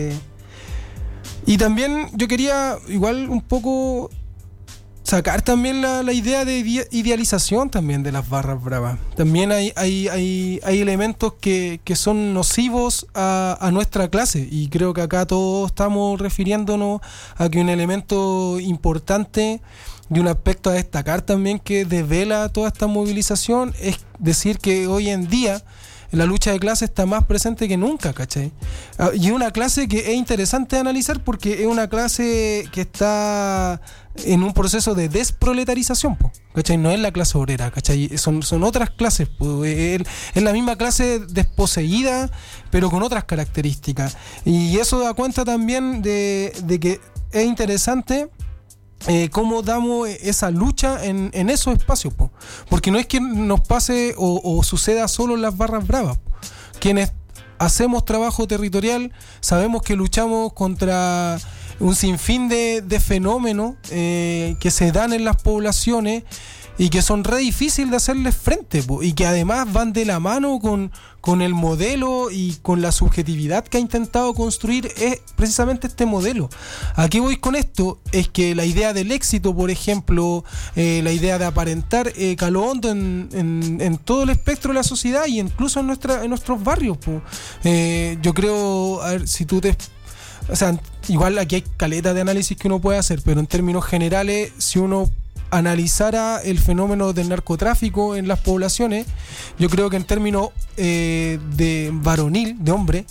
Y también yo quería igual un poco sacar también la idea de idealización también de las barras bravas. También hay elementos que son nocivos a nuestra clase, y creo que acá todos estamos refiriéndonos a que un elemento importante y un aspecto a destacar también que desvela toda esta movilización es decir que hoy en día la lucha de clase está más presente que nunca, ¿cachai? Y es una clase que es interesante de analizar porque es una clase que está en un proceso de desproletarización, ¿cachai? No es la clase obrera, ¿cachai? Son otras clases, es la misma clase desposeída, pero con otras características. Y eso da cuenta también de que es interesante cómo damos esa lucha en esos espacios, porque no es que nos pase o suceda solo en las barras bravas. Quienes hacemos trabajo territorial sabemos que luchamos contra un sinfín de fenómenos que se dan en las poblaciones y que son re difíciles de hacerles frente, y que además van de la mano con el modelo y con la subjetividad que ha intentado construir precisamente este modelo. ¿A qué voy con esto? Es que la idea del éxito, por ejemplo, la idea de aparentar, caló hondo en todo el espectro de la sociedad y incluso en nuestros barrios. Yo creo, a ver, si tú o sea, igual aquí hay caleta de análisis que uno puede hacer, pero en términos generales, si uno analizara el fenómeno del narcotráfico en las poblaciones, yo creo que en términos de varonil, de hombre,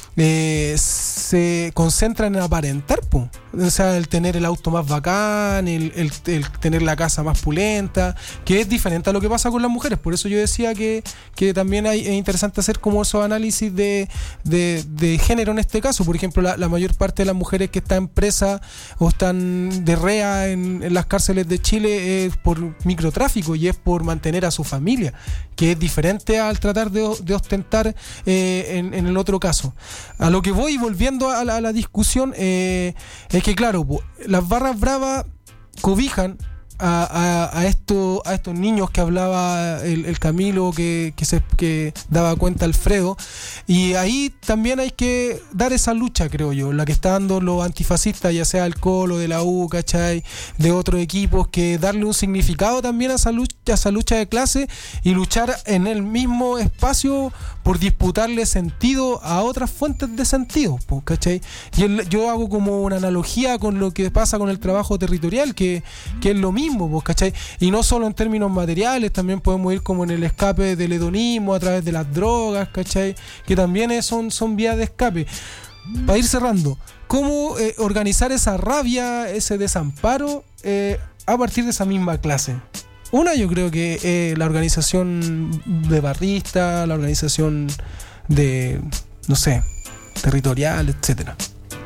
se concentran en aparentar, o sea, el tener el auto más bacán, el tener la casa más pulenta, que es diferente a lo que pasa con las mujeres. Por eso yo decía que también es interesante hacer como esos análisis de género en este caso. Por ejemplo, la mayor parte de las mujeres que están presas o están de rea en las cárceles de Chile es por microtráfico y es por mantener a su familia, que es diferente al tratar de ostentar en el otro caso. A lo que voy, volviendo a la discusión, es que claro, las barras bravas cobijan a estos niños que hablaba el Camilo, que daba cuenta Alfredo, y ahí también hay que dar esa lucha, creo yo, la que están dando los antifascistas, ya sea el Colo, de la U, ¿cachai?, de otros equipos, que darle un significado también a esa lucha de clase y luchar en el mismo espacio por disputarle sentido a otras fuentes de sentido, ¿cachai? Y yo hago como una analogía con lo que pasa con el trabajo territorial, que es lo mismo, ¿cachai? Y no solo en términos materiales, también podemos ir como en el escape del hedonismo a través de las drogas, ¿cachai? Que también son vías de escape. Para ir cerrando, ¿cómo organizar esa rabia, ese desamparo a partir de esa misma clase? Una, yo creo que la organización de barristas, la organización de, no sé, territorial, etcétera.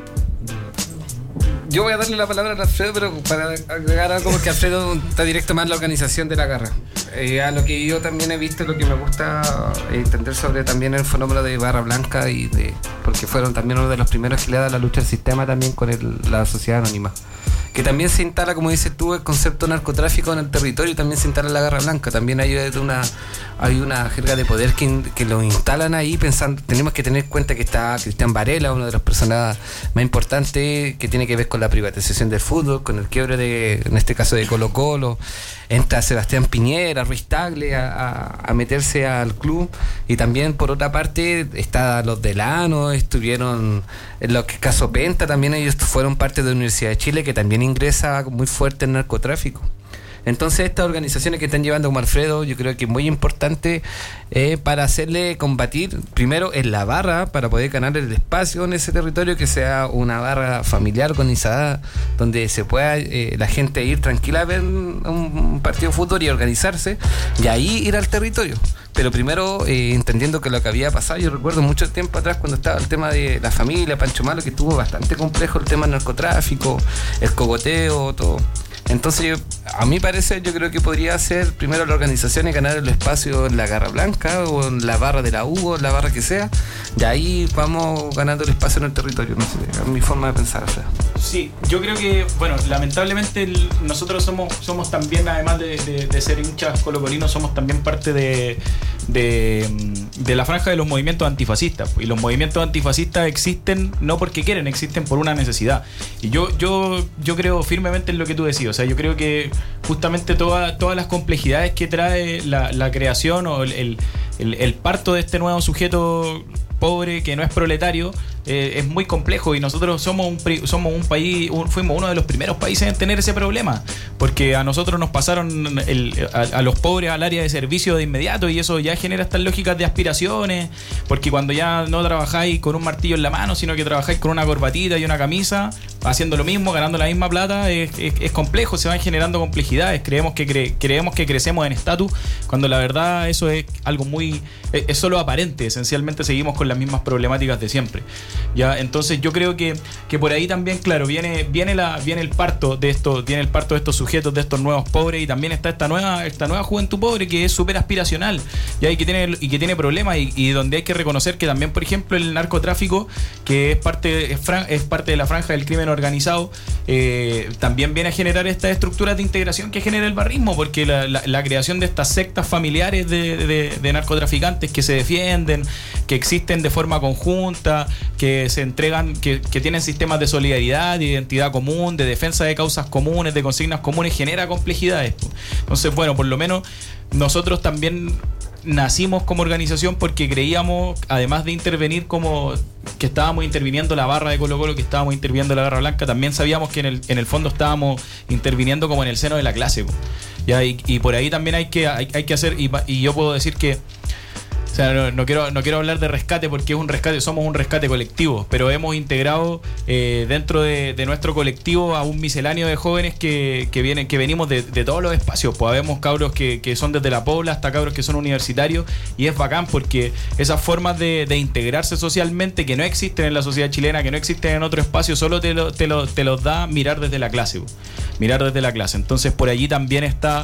Yo voy a darle la palabra a Alfredo, pero para agregar algo, porque Alfredo está directo más en la organización de la garra. A lo que yo también he visto, lo que me gusta entender sobre también el fenómeno de Barra Blanca, porque fueron también uno de los primeros que le da la lucha al sistema también con la sociedad anónima. Que también se instala, como dices tú, el concepto narcotráfico en el territorio, y también se instala la Garra Blanca. También hay una jerga de poder que lo instalan ahí, pensando, tenemos que tener en cuenta que está Cristian Varela, uno de los personajes más importantes, que tiene que ver con la privatización del fútbol, con el quiebre en este caso de Colo Colo. Entra Sebastián Piñera, Ruiz Tagle a meterse al club, y también por otra parte está los Delano, estuvieron en lo que es caso Penta, también ellos fueron parte de la Universidad de Chile, que también ingresa muy fuerte en narcotráfico. Entonces estas organizaciones que están llevando como Alfredo, yo creo que es muy importante para hacerle combatir primero en la barra, para poder ganar el espacio en ese territorio, que sea una barra familiar organizada, donde se pueda la gente ir tranquila a ver un partido de fútbol y organizarse, y ahí ir al territorio. Pero primero entendiendo que lo que había pasado, yo recuerdo mucho tiempo atrás cuando estaba el tema de la familia, Pancho Malo, que estuvo bastante complejo el tema del narcotráfico, el cogoteo, todo. Entonces, a mi parecer, yo creo que podría ser primero la organización y ganar el espacio en la Garra Blanca o en la barra de la U o en la barra que sea, y ahí vamos ganando el espacio en el territorio. No sé, es mi forma de pensar. O sea. Sí, yo creo que, bueno, lamentablemente nosotros somos también, además de ser hinchas colocolinos, somos también parte de la franja de los movimientos antifascistas. Y los movimientos antifascistas existen no porque quieren, existen por una necesidad. Y yo creo firmemente en lo que tú decías. O sea, yo creo que justamente todas las complejidades que trae la creación o el parto de este nuevo sujeto pobre que no es proletario, es muy complejo y nosotros somos un país, fuimos uno de los primeros países en tener ese problema, porque a nosotros nos pasaron a los pobres al área de servicio de inmediato y eso ya genera estas lógicas de aspiraciones, porque cuando ya no trabajáis con un martillo en la mano, sino que trabajáis con una corbatita y una camisa, haciendo lo mismo, ganando la misma plata, es complejo, se van generando complejidades, creemos que crecemos en estatus, cuando la verdad eso es algo es solo aparente, esencialmente seguimos con las mismas problemáticas de siempre. Ya, entonces yo creo que por ahí también, claro, viene el parto de estos sujetos, de estos nuevos pobres, y también está esta nueva juventud pobre que es súper aspiracional, ya, y que tiene problemas, y donde hay que reconocer que también, por ejemplo, el narcotráfico, que es parte de la franja del crimen organizado, también viene a generar estas estructuras de integración que genera el barrismo, porque la creación de estas sectas familiares de narcotraficantes que se defienden, que existen de forma conjunta, que se entregan, que tienen sistemas de solidaridad, de identidad común, de defensa de causas comunes, de consignas comunes, genera complejidades. Entonces, bueno, por lo menos nosotros también nacimos como organización porque creíamos, además de intervenir como que estábamos interviniendo la barra de Colo-Colo, que estábamos interviniendo la Garra Blanca, también sabíamos que en el fondo estábamos interviniendo como en el seno de la clase, ¿ya? Y por ahí también hay que hacer, y yo puedo decir que, o sea, no quiero hablar de rescate porque somos un rescate colectivo, pero hemos integrado dentro de nuestro colectivo a un misceláneo de jóvenes que venimos de todos los espacios. Pues habemos cabros que son desde la Pobla hasta cabros que son universitarios, y es bacán porque esas formas de integrarse socialmente que no existen en la sociedad chilena, que no existen en otro espacio, solo te los da mirar desde la clase. Mirar desde la clase. Entonces por allí también está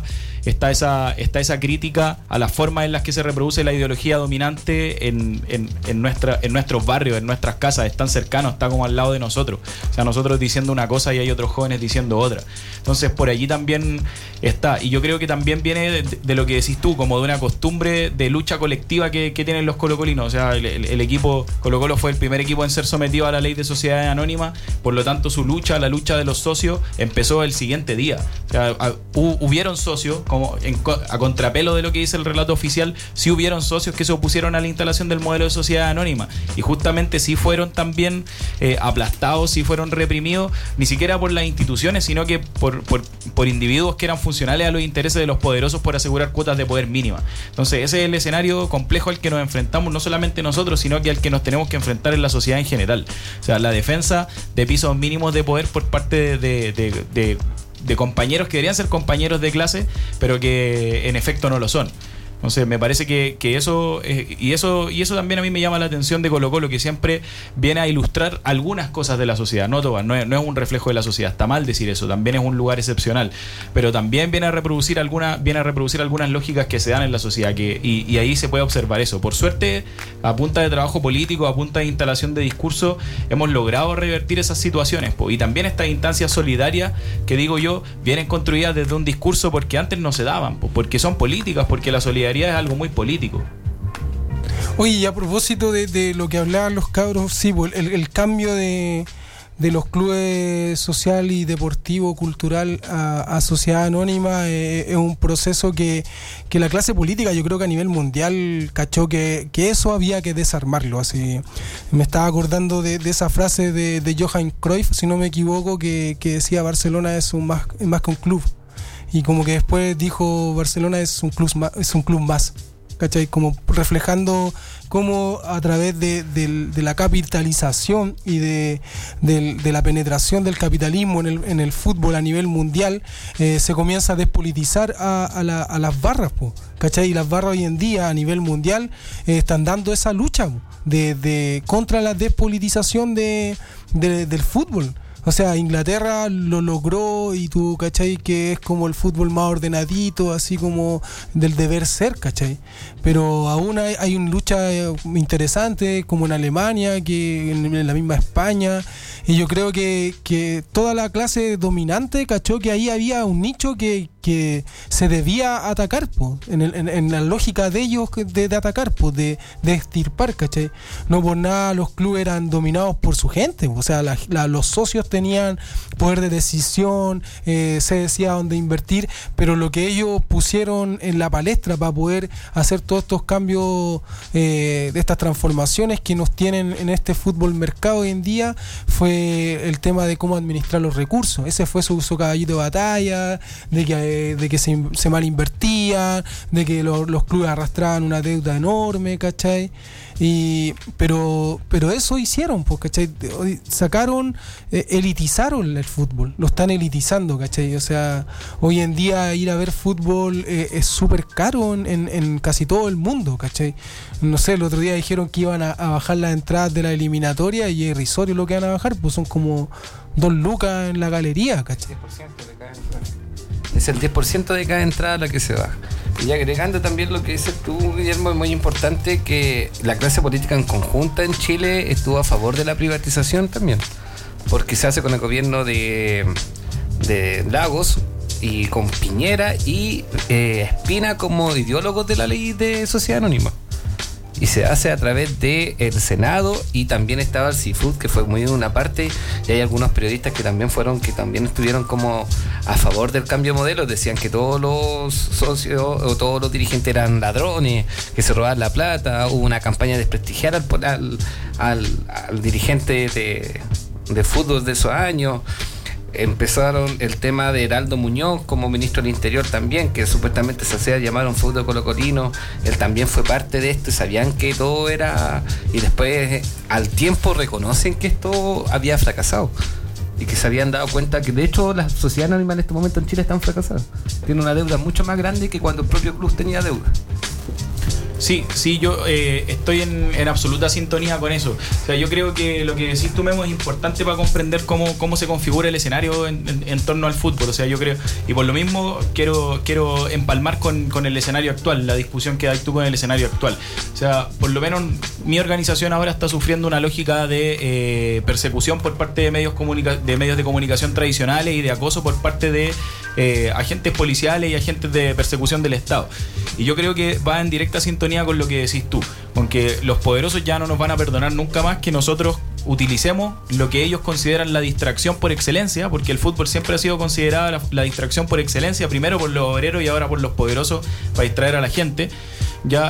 esa crítica a las formas en las que se reproduce la ideología dominante en nuestros barrios, en nuestras casas. Es tan cercano, está como al lado de nosotros. O sea, nosotros diciendo una cosa y hay otros jóvenes diciendo otra. Entonces por allí también está. Y yo creo que también viene de lo que decís tú, como de una costumbre de lucha colectiva que tienen los colocolinos. O sea, el equipo Colo-Colo fue el primer equipo en ser sometido a la ley de sociedades anónimas, por lo tanto la lucha de los socios empezó el siguiente día. O sea, hubieron socios, como a contrapelo de lo que dice el relato oficial, sí hubieron socios que se opusieron a la instalación del modelo de sociedad anónima, y justamente sí fueron también aplastados, sí fueron reprimidos, ni siquiera por las instituciones, sino que por individuos que eran funcionales a los intereses de los poderosos por asegurar cuotas de poder mínimas. Entonces ese es el escenario complejo al que nos enfrentamos, no solamente nosotros, sino que al que nos tenemos que enfrentar en la sociedad en general. O sea, la defensa de pisos mínimos de poder por parte de compañeros que deberían ser compañeros de clase, pero que en efecto no lo son. Entonces me parece que eso y eso también a mí me llama la atención de Colo-Colo, que siempre viene a ilustrar algunas cosas de la sociedad, no todas, no es un reflejo de la sociedad, está mal decir eso, también es un lugar excepcional, pero también viene a reproducir algunas lógicas que se dan en la sociedad, y ahí se puede observar eso. Por suerte, a punta de trabajo político, a punta de instalación de discurso, hemos logrado revertir esas situaciones, y también estas instancias solidarias que digo yo vienen construidas desde un discurso porque antes no se daban, porque son políticas, porque la solidaridad es algo muy político. Oye, y a propósito de lo que hablaban los cabros, sí, el cambio de los clubes social y deportivo cultural a sociedad anónima es un proceso que la clase política, yo creo que a nivel mundial cachó que eso había que desarmarlo. Así me estaba acordando de esa frase de Johan Cruyff, si no me equivoco, que decía: Barcelona es más que un club. Y como que después dijo: Barcelona es un club más, ¿cachai? Como reflejando cómo a través de la capitalización y de la penetración del capitalismo en el fútbol a nivel mundial, se comienza a despolitizar a las barras, ¿cachai? Y las barras hoy en día a nivel mundial están dando esa lucha contra la despolitización del fútbol. O sea, Inglaterra lo logró, y tú, ¿cachai? Que es como el fútbol más ordenadito, así como del deber ser, ¿cachai? Pero aún hay una lucha interesante, como en Alemania, que en la misma España. Y yo creo que toda la clase dominante cachó que ahí había un nicho que se debía atacar, en la lógica de ellos de atacar, de extirpar, ¿cachai? No por nada los clubes eran dominados por su gente, o sea, los socios tenían poder de decisión, se decía dónde invertir, pero lo que ellos pusieron en la palestra para poder hacer todos estos cambios, de estas transformaciones que nos tienen en este fútbol mercado hoy en día, fue el tema de cómo administrar los recursos. Ese fue su caballito de batalla, de que se mal invertían, de que los clubes arrastraban una deuda enorme, ¿cachai? Pero eso hicieron, pues, ¿cachai? Sacaron, elitizaron el fútbol, lo están elitizando, ¿cachai? O sea, hoy en día ir a ver fútbol es súper caro en casi todo el mundo, ¿cachai? No sé, el otro día dijeron que iban a bajar las entradas de la eliminatoria y es irrisorio lo que van a bajar, pues son como 2 lucas en la galería, ¿cachai? 10% de cada entrada. Es el 10% de cada entrada la que se baja. Y agregando también lo que dices tú, Guillermo, es muy importante que la clase política en conjunta en Chile estuvo a favor de la privatización también, porque se hace con el gobierno de Lagos y con Piñera y Espina como ideólogos de la ley de sociedad anónima. Y se hace a través del Senado, y también estaba el CIFUD, que fue muy de una parte, y hay algunos periodistas que también estuvieron como a favor del cambio de modelo. Decían que todos los socios o todos los dirigentes eran ladrones, que se robaban la plata. Hubo una campaña de desprestigiar al dirigente de fútbol de esos años. Empezaron el tema de Heraldo Muñoz como ministro del Interior también, que supuestamente se hacía llamar un feudo colocolino. Él también fue parte de esto y sabían que todo era... Y después, al tiempo, reconocen que esto había fracasado y que se habían dado cuenta que, de hecho, las sociedades anónimas en este momento en Chile están fracasadas. Tienen una deuda mucho más grande que cuando el propio club tenía deuda. Sí, yo estoy en absoluta sintonía con eso. O sea, yo creo que lo que decís tú, Memo, es importante para comprender cómo se configura el escenario en torno al fútbol. O sea, yo creo, y por lo mismo quiero empalmar con el escenario actual, la discusión que hay tú con el escenario actual. O sea, por lo menos mi organización ahora está sufriendo una lógica de persecución por parte de medios de comunicación tradicionales y de acoso por parte de agentes policiales y agentes de persecución del Estado. Y yo creo que va en directa sintonía con lo que decís tú, con que los poderosos ya no nos van a perdonar nunca más que nosotros utilicemos lo que ellos consideran la distracción por excelencia, porque el fútbol siempre ha sido considerada la distracción por excelencia, primero por los obreros y ahora por los poderosos, para distraer a la gente, ya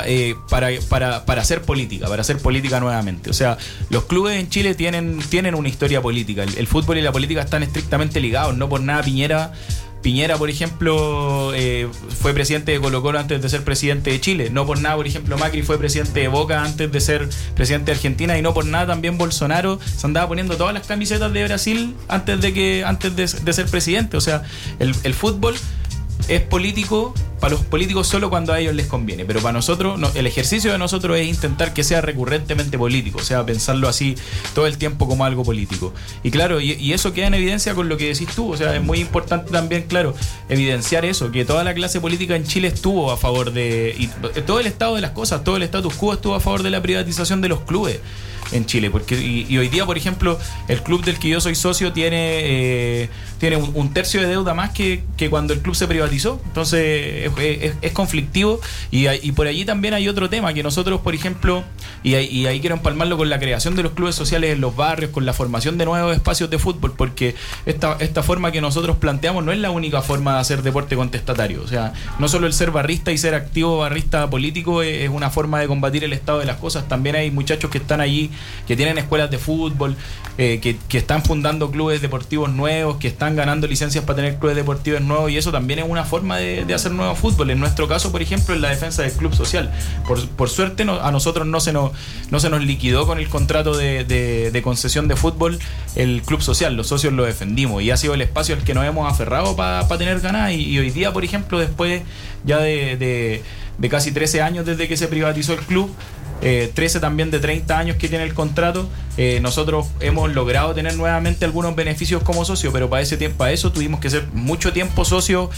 para hacer política nuevamente. O sea, los clubes en Chile tienen una historia política. El fútbol y la política están estrictamente ligados. No por nada Piñera, por ejemplo, fue presidente de Colo-Colo antes de ser presidente de Chile. No por nada, por ejemplo, Macri fue presidente de Boca antes de ser presidente de Argentina. Y no por nada también Bolsonaro se andaba poniendo todas las camisetas de Brasil antes de ser presidente. O sea, el fútbol es político para los políticos solo cuando a ellos les conviene, pero para nosotros, el ejercicio de nosotros es intentar que sea recurrentemente político, o sea, pensarlo así todo el tiempo como algo político. Y claro, y eso queda en evidencia con lo que decís tú. O sea, es muy importante también, claro, evidenciar eso, que toda la clase política en Chile estuvo a favor y todo el estado de las cosas, todo el status quo estuvo a favor de la privatización de los clubes en Chile, porque y hoy día, por ejemplo, el club del que yo soy socio tiene un tercio de deuda más que cuando el club se privatizó. Entonces es conflictivo, y por allí también hay otro tema que nosotros, por ejemplo, y ahí quiero empalmarlo con la creación de los clubes sociales en los barrios, con la formación de nuevos espacios de fútbol, porque esta forma que nosotros planteamos no es la única forma de hacer deporte contestatario. O sea, no solo el ser barrista y ser activo barrista político es una forma de combatir el estado de las cosas. También hay muchachos que están allí, que tienen escuelas de fútbol, que están fundando clubes deportivos nuevos, que están ganando licencias para tener clubes deportivos nuevos, y eso también es una forma de hacer nuevo fútbol. En nuestro caso, por ejemplo, en la defensa del club social. Por suerte a nosotros no se nos liquidó con el contrato de concesión de fútbol el club social. Los socios lo defendimos y ha sido el espacio al que nos hemos aferrado para tener ganas, y hoy día, por ejemplo, después ya de casi 13 años desde que se privatizó el club, 13 también de 30 años que tiene el contrato, nosotros hemos logrado tener nuevamente algunos beneficios como socio, pero para eso tuvimos que ser mucho tiempo socio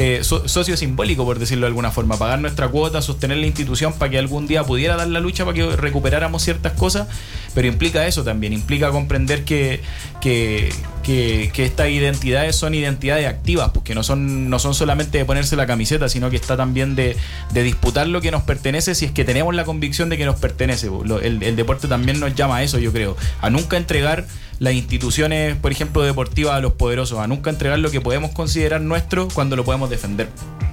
simbólico, por decirlo de alguna forma, pagar nuestra cuota, sostener la institución para que algún día pudiera dar la lucha para que recuperáramos ciertas cosas, pero implica eso también, implica comprender que estas identidades son identidades activas, porque no son solamente de ponerse la camiseta, sino que está también de disputar lo que nos pertenece, si es que tenemos la convicción de que nos pertenece. El deporte también nos llama a eso, yo creo, a nunca entregar las instituciones, por ejemplo, deportivas a los poderosos, a nunca entregar lo que podemos considerar nuestro cuando lo podemos defender.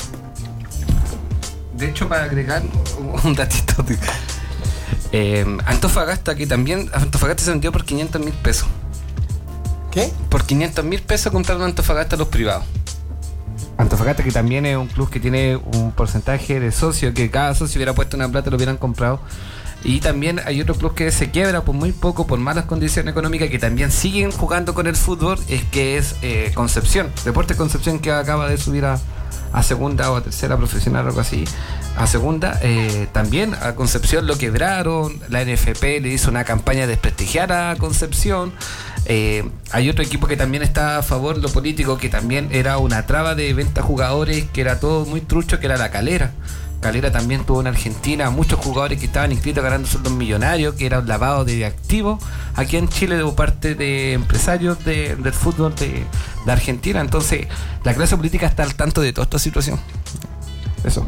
De hecho, para agregar un datito, Antofagasta se vendió por 500.000 pesos. ¿Qué? Por 500.000 pesos compraron Antofagasta a los privados. Antofagasta, que también es un club que tiene un porcentaje de socios, que cada socio hubiera puesto una plata, lo hubieran comprado. Y también hay otro club que se quiebra por muy poco, por malas condiciones económicas, que también siguen jugando con el fútbol, que es Concepción. Deportes Concepción, que acaba de subir a segunda o a tercera profesional o algo así, a segunda. También a Concepción lo quebraron, la NFP le hizo una campaña de desprestigiar a Concepción. Hay otro equipo que también está a favor, lo político, que también era una traba de venta a jugadores, que era todo muy trucho, que era la Calera. Calera también tuvo en Argentina muchos jugadores que estaban inscritos ganando sueldos millonarios, que era un lavado de activos aquí en Chile de parte de empresarios del fútbol de Argentina. Entonces la clase política está al tanto de toda esta situación. Eso.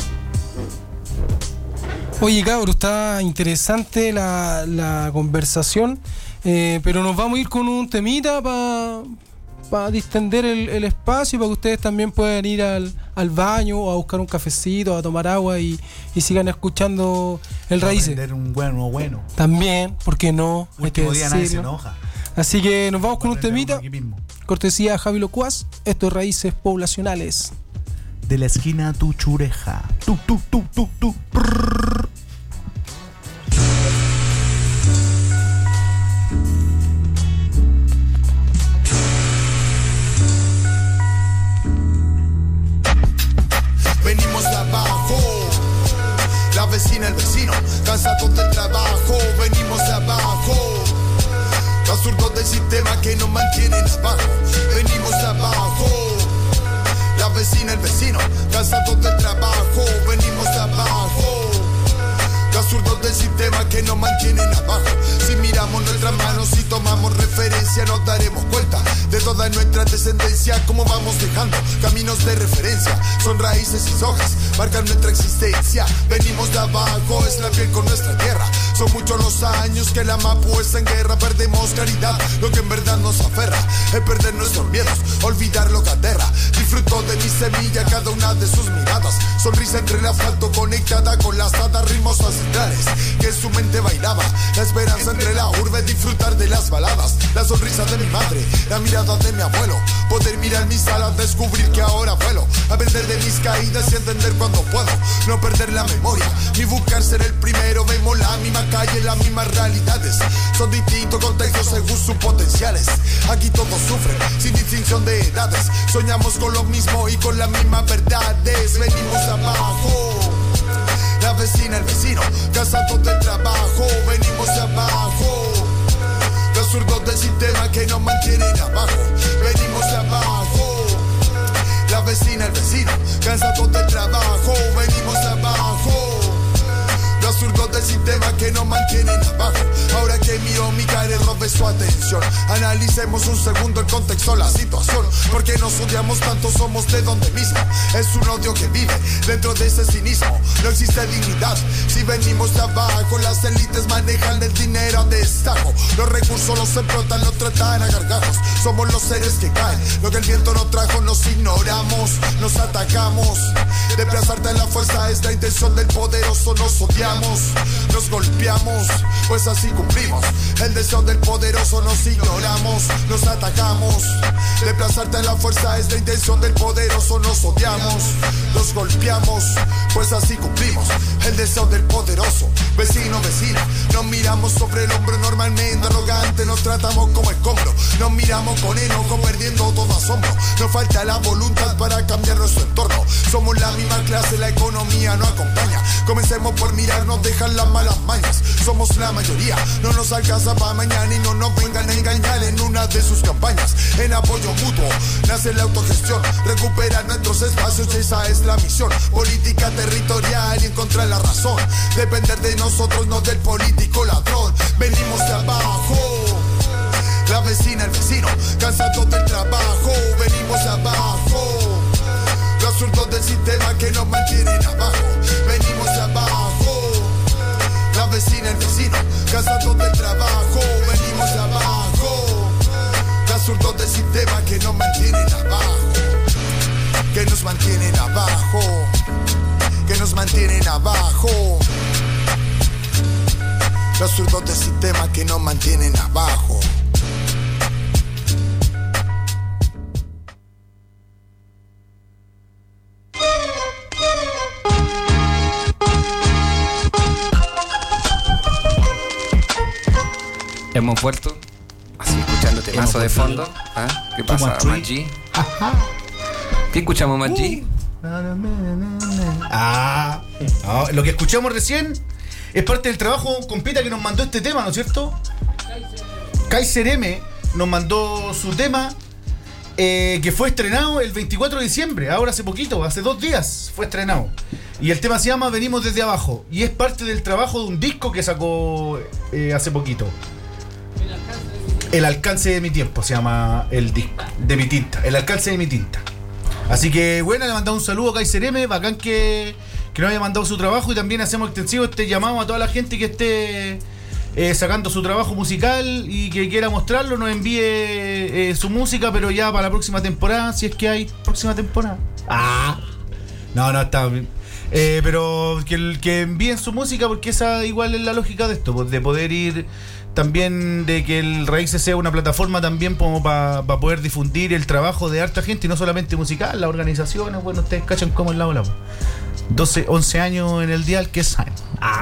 Oye, cabrón, está interesante la conversación, pero nos vamos a ir con un temita para distender el espacio, para que ustedes también puedan ir al baño o a buscar un cafecito, a tomar agua y sigan escuchando el Raíces. Aprender un bueno. También, ¿por qué no? Último día nadie se enoja. Así que nos vamos con un temita. Cortesía de Javi Locuaz. Esto es Raíces Poblacionales. De la esquina tu chureja. Tu. Venimos de abajo, la vecina, el vecino, cansados del trabajo. Venimos de abajo, absurdos del sistema que nos mantienen abajo. Venimos de abajo, la vecina, el vecino, cansados del trabajo. Venimos de abajo, absurdos del sistema que nos mantienen abajo. Si miramos nuestras manos y tomamos referencia, nos daremos cuenta de toda nuestra descendencia, cómo vamos dejando caminos de referencia. Son raíces y hojas, marcan nuestra existencia. Venimos de abajo, es la piel con nuestra tierra. Son muchos los años que la Mapu está en guerra. Perdemos caridad, lo que en verdad nos aferra es perder nuestros miedos, olvidar lo que aterra. Disfruto de mi semilla, cada una de sus miradas. Sonrisa entre el asfalto conectada con las hadas, ritmos ancestrales que en su mente bailaba. La esperanza entre la urbe, disfrutar de las baladas. La sonrisa de mi madre, la mirada de mi abuelo. Poder mirar mis alas, descubrir que ahora vuelo. Aprender de mis caídas y entender cuando puedo. No perder la memoria, ni buscar ser el primero. Vemos la misma calle, las mismas realidades. Son distintos contextos según sus potenciales. Aquí todos sufren, sin distinción de edades. Soñamos con lo mismo y con las mismas verdades. Venimos abajo, la vecina, el vecino, cansados del trabajo. Venimos abajo, los zurdos del sistema que nos mantienen abajo. Venimos abajo, la vecina, el vecino, cansados del trabajo. Venimos abajo, los zurdos del sistema que nos mantienen abajo. Ahora que miro mi cara, robe su atención. Analicemos un segundo el contexto, la situación. Porque nos odiamos tanto, somos de donde mismo. Es un odio que vive dentro de ese cinismo. No existe dignidad si venimos de abajo. Las élites manejan el dinero a destajo. Los recursos los explotan, los tratan a gargajos. Somos los seres que caen, lo que el viento nos trajo. Nos ignoramos, nos atacamos. Desplazarte en la fuerza es la intención del poderoso. Nos odiamos, nos golpeamos, pues así cumplimos el deseo del poderoso. Nos ignoramos, nos atacamos. Desplazarte en la fuerza es la intención del poderoso. Nos odiamos, nos golpeamos, pues así cumplimos el deseo del poderoso. Vecino, vecina, nos miramos sobre el hombro. Normalmente arrogante, nos tratamos como escombro. Nos miramos con enojo, perdiendo todo asombro. Nos falta la voluntad para cambiar nuestro entorno. Somos la misma clase, la economía no acompaña. Comencemos por mirarnos, dejar las malas mañas. Somos la mayoría, no nos alcanza para mañana y no nos vengan a engañar en una de sus campañas. En apoyo mutuo nace la autogestión, recuperar nuestros espacios y esa es la misión. Política territorial y encontrar la razón. Depender de nosotros, no del político ladrón. Venimos de abajo, la vecina, el vecino, cansados del trabajo. Venimos de abajo, los absurdos del sistema que nos mantienen abajo. Venimos de abajo, la vecina, el vecino, cansados del trabajo. Venimos de abajo, los absurdos del sistema que nos mantienen abajo. Que nos mantienen abajo, que nos mantienen abajo. Los absurdos del sistema que nos mantienen abajo. Hemos vuelto, así escuchando temazo de fondo. ¿Ah? ¿Qué pasa, Maggi? ¿Qué escuchamos, Maggi? No, lo que escuchamos recién es parte del trabajo compita que nos mandó este tema, ¿no es cierto? Kaiser M nos mandó su tema que fue estrenado el 24 de diciembre, ahora hace poquito, hace 2 días fue estrenado. Y el tema se llama Venimos desde abajo y es parte del trabajo de un disco que sacó hace poquito. El alcance de mi tiempo se llama el disco, de mi tinta, el alcance de mi tinta. Así que bueno, le mandamos un saludo a Kaiser M, bacán que nos haya mandado su trabajo y también hacemos extensivo este llamado a toda la gente que esté sacando su trabajo musical y que quiera mostrarlo, nos envíe su música, pero ya para la próxima temporada, si es que hay próxima temporada. No, está bien. Pero que envíen su música porque esa igual es la lógica de esto, de poder ir también, de que el Raíces sea una plataforma también como para poder difundir el trabajo de harta gente y no solamente musical, las organizaciones, bueno, ustedes cachan cómo es la ola. 11 años en el dial, ¿qué saben?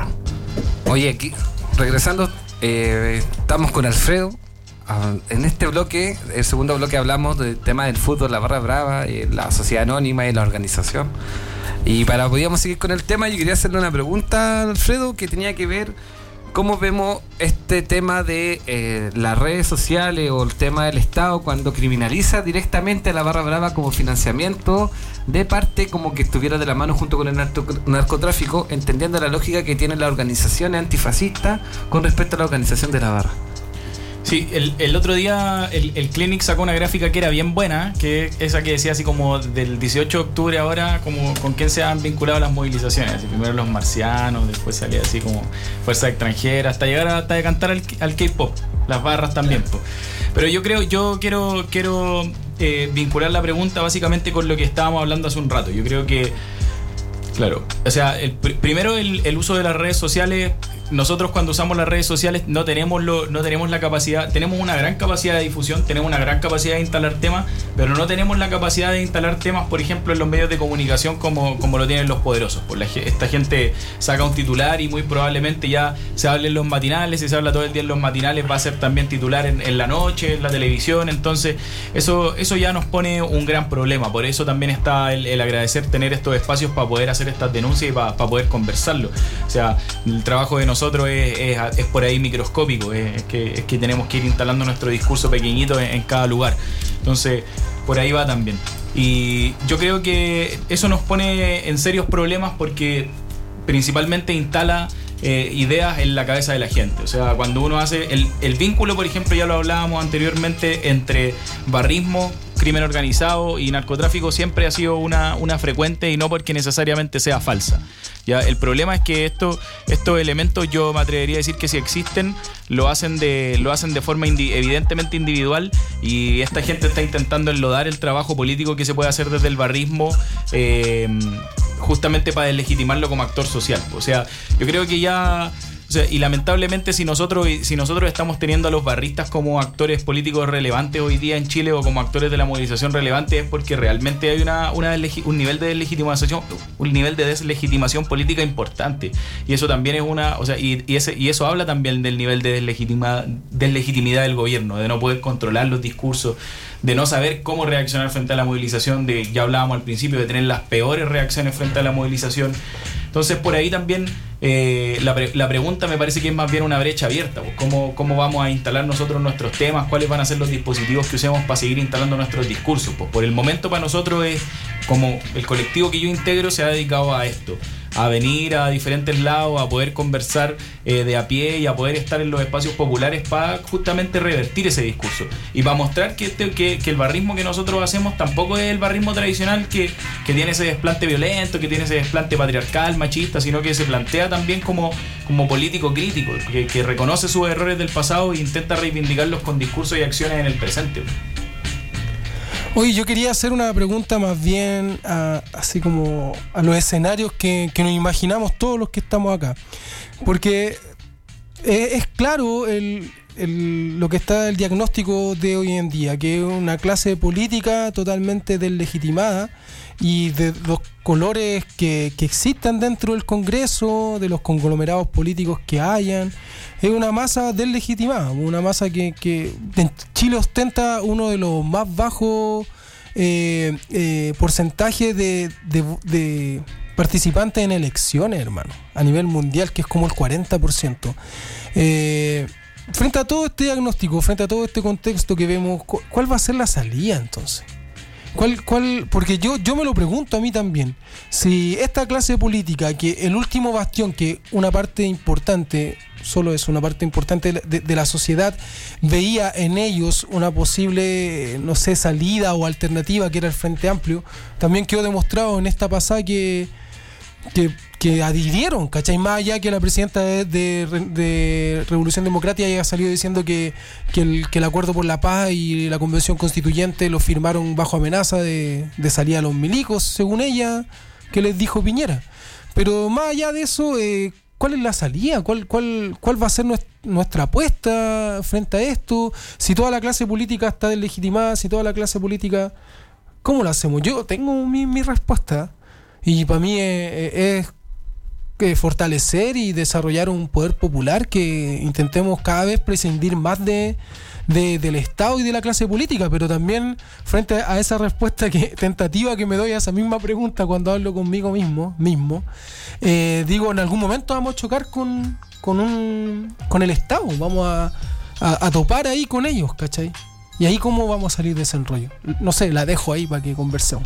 Oye, aquí, regresando, estamos con Alfredo. En este bloque, el segundo bloque, hablamos del tema del fútbol, la barra brava, la sociedad anónima y la organización. Y podíamos seguir con el tema, yo quería hacerle una pregunta a Alfredo que tenía que ver cómo vemos este tema de las redes sociales o el tema del Estado cuando criminaliza directamente a la barra brava como financiamiento de parte como que estuviera de la mano junto con el narcotráfico, entendiendo la lógica que tienen las organizaciones antifascistas con respecto a la organización de la barra. Sí, el otro día el Clinic sacó una gráfica que era bien buena, que esa que decía así como del 18 de octubre ahora, como con quién se han vinculado las movilizaciones. Así, primero los marcianos, después salía así como fuerzas extranjeras, hasta llegar hasta de cantar al K-pop, las barras también. Sí. Pero yo quiero vincular la pregunta básicamente con lo que estábamos hablando hace un rato. Yo creo que, claro, o sea, primero el uso de las redes sociales. Nosotros cuando usamos las redes sociales no tenemos la capacidad, tenemos una gran capacidad de difusión, tenemos una gran capacidad de instalar temas, pero no tenemos la capacidad de instalar temas, por ejemplo, en los medios de comunicación como lo tienen los poderosos. Esta gente saca un titular y muy probablemente ya se habla en los matinales, si se habla todo el día en los matinales va a ser también titular en la noche, en la televisión. Entonces eso ya nos pone un gran problema. Por eso también está el agradecer tener estos espacios para poder hacer estas denuncias y para poder conversarlo. O sea, el trabajo de nosotros es por ahí microscópico, es que tenemos que ir instalando nuestro discurso pequeñito en cada lugar. Entonces, por ahí va también. Y yo creo que eso nos pone en serios problemas porque principalmente instala ideas en la cabeza de la gente. O sea, cuando uno hace el vínculo, por ejemplo, ya lo hablábamos anteriormente, entre barrismo, crimen organizado y narcotráfico siempre ha sido una frecuente y no porque necesariamente sea falsa. Ya, el problema es que estos elementos, yo me atrevería a decir que si existen, lo hacen de forma evidentemente individual, y esta gente está intentando enlodar el trabajo político que se puede hacer desde el barrismo, justamente para deslegitimarlo como actor social. O sea, yo creo que ya O sea, y lamentablemente si nosotros estamos teniendo a los barristas como actores políticos relevantes hoy día en Chile o como actores de la movilización relevante, es porque realmente hay un nivel de deslegitimación política importante. Y eso también es y eso habla también del nivel de deslegitimidad del gobierno, de no poder controlar los discursos, de no saber cómo reaccionar frente a la movilización, ya hablábamos al principio, de tener las peores reacciones frente a la movilización. Entonces por ahí también la pregunta me parece que es más bien una brecha abierta, pues, ¿cómo vamos a instalar nosotros nuestros temas? ¿Cuáles van a ser los dispositivos que usemos para seguir instalando nuestros discursos? Pues por el momento para nosotros es como el colectivo que yo integro se ha dedicado a esto, a venir a diferentes lados, a poder conversar de a pie y a poder estar en los espacios populares para justamente revertir ese discurso y para mostrar que el barrismo que nosotros hacemos tampoco es el barrismo tradicional que tiene ese desplante violento, que tiene ese desplante patriarcal, machista, sino que se plantea también como político crítico, que reconoce sus errores del pasado e intenta reivindicarlos con discursos y acciones en el presente. Oye, yo quería hacer una pregunta más bien así como a los escenarios que nos imaginamos todos los que estamos acá. Porque es claro lo que está el diagnóstico de hoy en día, que es una clase política totalmente deslegitimada y de los colores que existan dentro del Congreso, de los conglomerados políticos que hayan. Es una masa deslegitimada, una masa que en Chile ostenta uno de los más bajos porcentajes de participantes en elecciones, hermano, a nivel mundial, que es como el 40%. Frente a todo este diagnóstico, frente a todo este contexto que vemos, ¿cuál va a ser la salida entonces? Porque yo me lo pregunto a mí también. Si esta clase política, que el último bastión, que una parte importante, solo es una parte importante de la sociedad, veía en ellos una posible, no sé, salida o alternativa, que era el Frente Amplio, también quedó demostrado en esta pasada que adhirieron, ¿cachai? Más allá que la presidenta de Revolución Democrática haya salido diciendo que el acuerdo por la paz y la convención constituyente lo firmaron bajo amenaza de salir a los milicos, según ella, que les dijo Piñera. Pero más allá de eso, ¿cuál es la salida? ¿Cuál va a ser nuestra apuesta frente a esto? Si toda la clase política está deslegitimada, si toda la clase política, ¿cómo lo hacemos? Yo tengo mi respuesta. Y para mí es fortalecer y desarrollar un poder popular, que intentemos cada vez prescindir más del Estado y de la clase política, pero también frente a esa respuesta tentativa que me doy a esa misma pregunta cuando hablo conmigo mismo, digo, en algún momento vamos a chocar con el Estado, vamos a topar ahí con ellos, ¿cachai? Y ahí cómo vamos a salir de ese enrollo. No sé, la dejo ahí para que conversemos.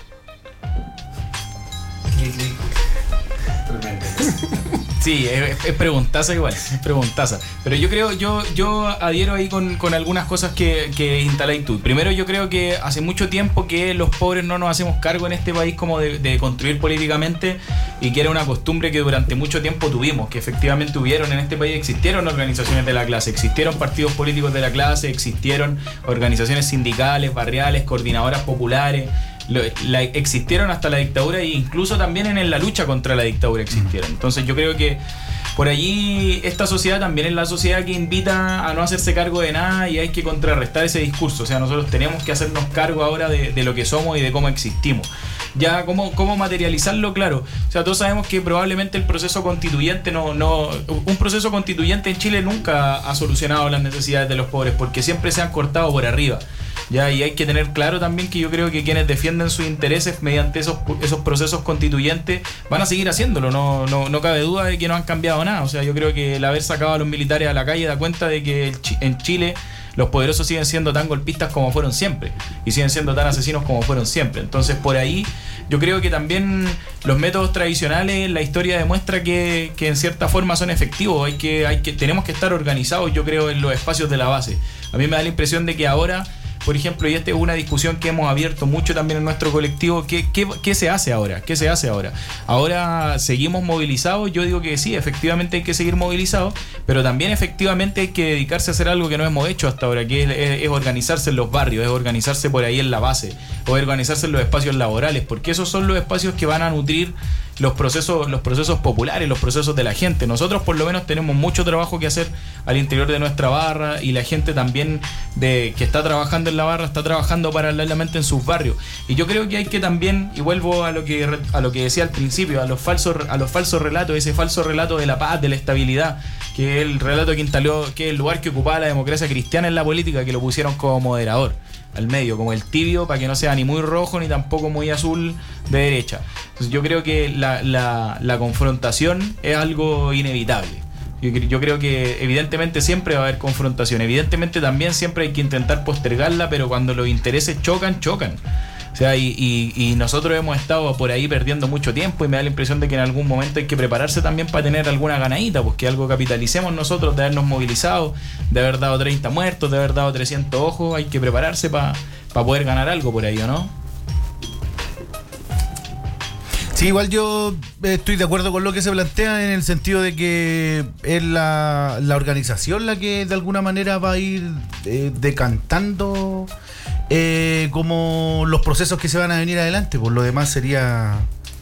Sí, es preguntaza igual, es preguntaza. Pero yo creo, yo adhiero ahí con algunas cosas que instaláis tú. Primero, yo creo que hace mucho tiempo que los pobres no nos hacemos cargo en este país como de construir políticamente, y que era una costumbre que durante mucho tiempo tuvimos, que efectivamente hubieron en este país, existieron organizaciones de la clase, existieron partidos políticos de la clase, existieron organizaciones sindicales, barriales, coordinadoras populares. Existieron hasta la dictadura, e incluso también en la lucha contra la dictadura existieron. Entonces yo creo que por allí esta sociedad también es la sociedad que invita a no hacerse cargo de nada, y hay que contrarrestar ese discurso. O sea, nosotros tenemos que hacernos cargo ahora de lo que somos y de cómo existimos. Ya, ¿cómo materializarlo? Claro, o sea, todos sabemos que probablemente el proceso constituyente un proceso constituyente en Chile nunca ha solucionado las necesidades de los pobres, porque siempre se han cortado por arriba. Ya, y hay que tener claro también que yo creo que quienes defienden sus intereses mediante esos procesos constituyentes van a seguir haciéndolo, no cabe duda de que no han cambiado nada. O sea, yo creo que el haber sacado a los militares a la calle da cuenta de que en Chile los poderosos siguen siendo tan golpistas como fueron siempre, y siguen siendo tan asesinos como fueron siempre. Entonces por ahí yo creo que también los métodos tradicionales, la historia demuestra que en cierta forma son efectivos. Tenemos que estar organizados, yo creo, en los espacios de la base. A mí me da la impresión de que ahora, por ejemplo, y esta es una discusión que hemos abierto mucho también en nuestro colectivo, ¿qué se hace ahora? ¿Qué se hace ahora? ¿Ahora seguimos movilizados? Yo digo que sí, efectivamente hay que seguir movilizados, pero también efectivamente hay que dedicarse a hacer algo que no hemos hecho hasta ahora, que es organizarse en los barrios, es organizarse por ahí en la base, o organizarse en los espacios laborales, porque esos son los espacios que van a nutrir los procesos populares, los procesos de la gente. Nosotros por lo menos tenemos mucho trabajo que hacer al interior de nuestra barra, y la gente también que está trabajando en la barra está trabajando paralelamente en sus barrios. Y yo creo que hay que también, y vuelvo a lo que decía al principio, a los falsos relatos, ese falso relato de la paz, de la estabilidad, que es el relato que instaló, que es el lugar que ocupaba la democracia cristiana en la política, que lo pusieron como moderador al medio, como el tibio, para que no sea ni muy rojo ni tampoco muy azul de derecha. Entonces yo creo que la confrontación es algo inevitable. Yo creo que evidentemente siempre va a haber confrontación, evidentemente también siempre hay que intentar postergarla, pero cuando los intereses chocan. O sea, y nosotros hemos estado por ahí perdiendo mucho tiempo, y me da la impresión de que en algún momento hay que prepararse también para tener alguna ganadita, pues que algo capitalicemos nosotros de habernos movilizado, de haber dado 30 muertos, de haber dado 300 ojos. Hay que prepararse para poder ganar algo por ahí, ¿o no? Sí, igual yo estoy de acuerdo con lo que se plantea, en el sentido de que es la organización la que de alguna manera va a ir decantando como los procesos que se van a venir adelante. Por lo demás sería,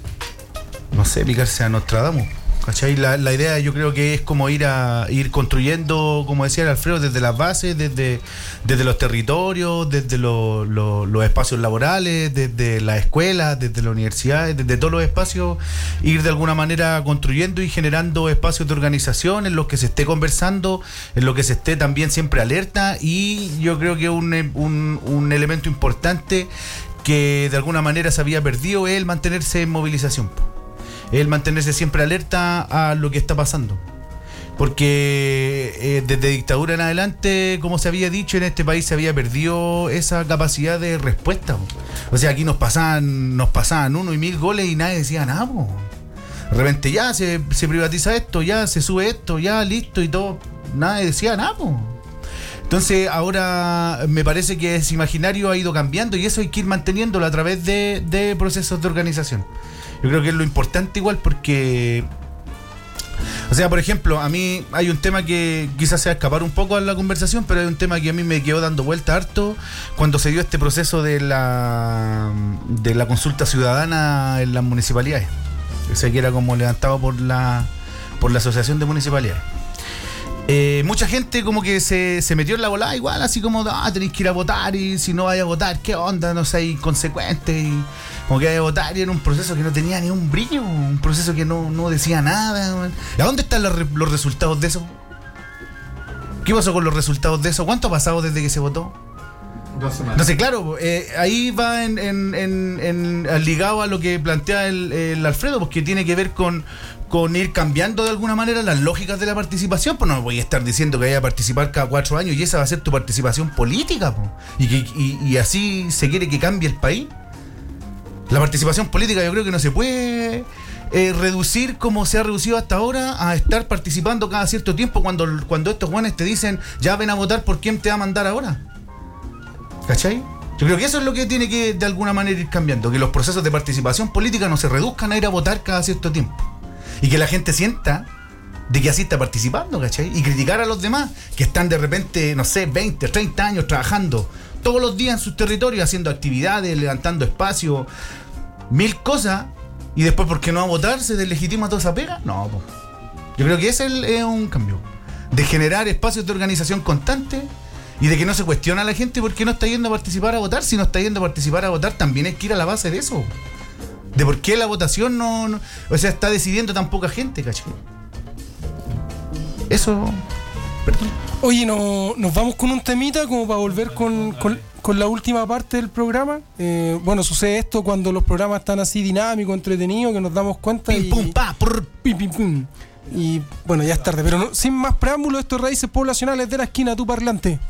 no sé, picarse a Nostradamus, ¿cachai? La idea yo creo que es como ir construyendo, como decía el Alfredo, desde las bases, desde los territorios, desde los espacios laborales, desde las escuelas, desde las universidades, desde todos los espacios, ir de alguna manera construyendo y generando espacios de organización en los que se esté conversando, en los que se esté también siempre alerta. Y yo creo que un elemento importante que de alguna manera se había perdido es el mantenerse en movilización, el mantenerse siempre alerta a lo que está pasando. Porque desde dictadura en adelante, como se había dicho, en este país se había perdido esa capacidad de respuesta. O sea, aquí nos pasaban 1 y 1000 goles y nadie decía nada. De repente ya se privatiza esto, ya se sube esto, ya listo y todo. Nadie decía nada. Entonces ahora me parece que ese imaginario ha ido cambiando, y eso hay que ir manteniéndolo a través de procesos de organización. Yo creo que es lo importante igual, porque, o sea, por ejemplo, a mí hay un tema que quizás se va a escapar un poco a la conversación, pero hay un tema que a mí me quedó dando vuelta harto cuando se dio este proceso de la consulta ciudadana en las municipalidades. O sea, que era como levantado por la Asociación de Municipalidades. Mucha gente como que se metió en la volada igual, así como, tenéis que ir a votar, y si no vais a votar, ¿qué onda? No seáis inconsecuentes, y como que vais a votar, y era un proceso que no tenía ni un brillo, un proceso que no decía nada, man. ¿A dónde están los resultados de eso? ¿Qué pasó con los resultados de eso? ¿Cuánto ha pasado desde que se votó? 2 semanas. No sé, claro, ahí va ligado a lo que plantea el Alfredo, porque tiene que ver con ir cambiando de alguna manera las lógicas de la participación. Pues no voy a estar diciendo que vaya a participar cada 4 años y esa va a ser tu participación política, po. Y así se quiere que cambie el país. La participación política yo creo que no se puede reducir como se ha reducido hasta ahora a estar participando cada cierto tiempo cuando estos guanes te dicen ya ven a votar por quién te va a mandar ahora. ¿Cachai? Yo creo que eso es lo que tiene que de alguna manera ir cambiando, que los procesos de participación política no se reduzcan a ir a votar cada cierto tiempo, y que la gente sienta de que así está participando, ¿cachai? Y criticar a los demás que están de repente, no sé, 20, 30 años trabajando todos los días en sus territorios, haciendo actividades, levantando espacios, 1000 cosas, y después porque no va a votar se deslegitima toda esa pega. No, pues yo creo que ese es un cambio de generar espacios de organización constante, y de que no se cuestiona a la gente por qué no está yendo a participar a votar. Si no está yendo a participar a votar, también hay que ir a la base de eso, de por qué la votación no o sea, está decidiendo tan poca gente, ¿cachai? Eso, perdón. Oye, nos vamos con un temita como para volver con la última parte del programa. Bueno, sucede esto cuando los programas están así dinámicos, entretenidos, que nos damos cuenta. Pim, pum, pa, prr. Pim, pim, pum. Y bueno, ya es tarde, pero sin más preámbulos, esto es Raíces Poblacionales de la Esquina, tu parlante.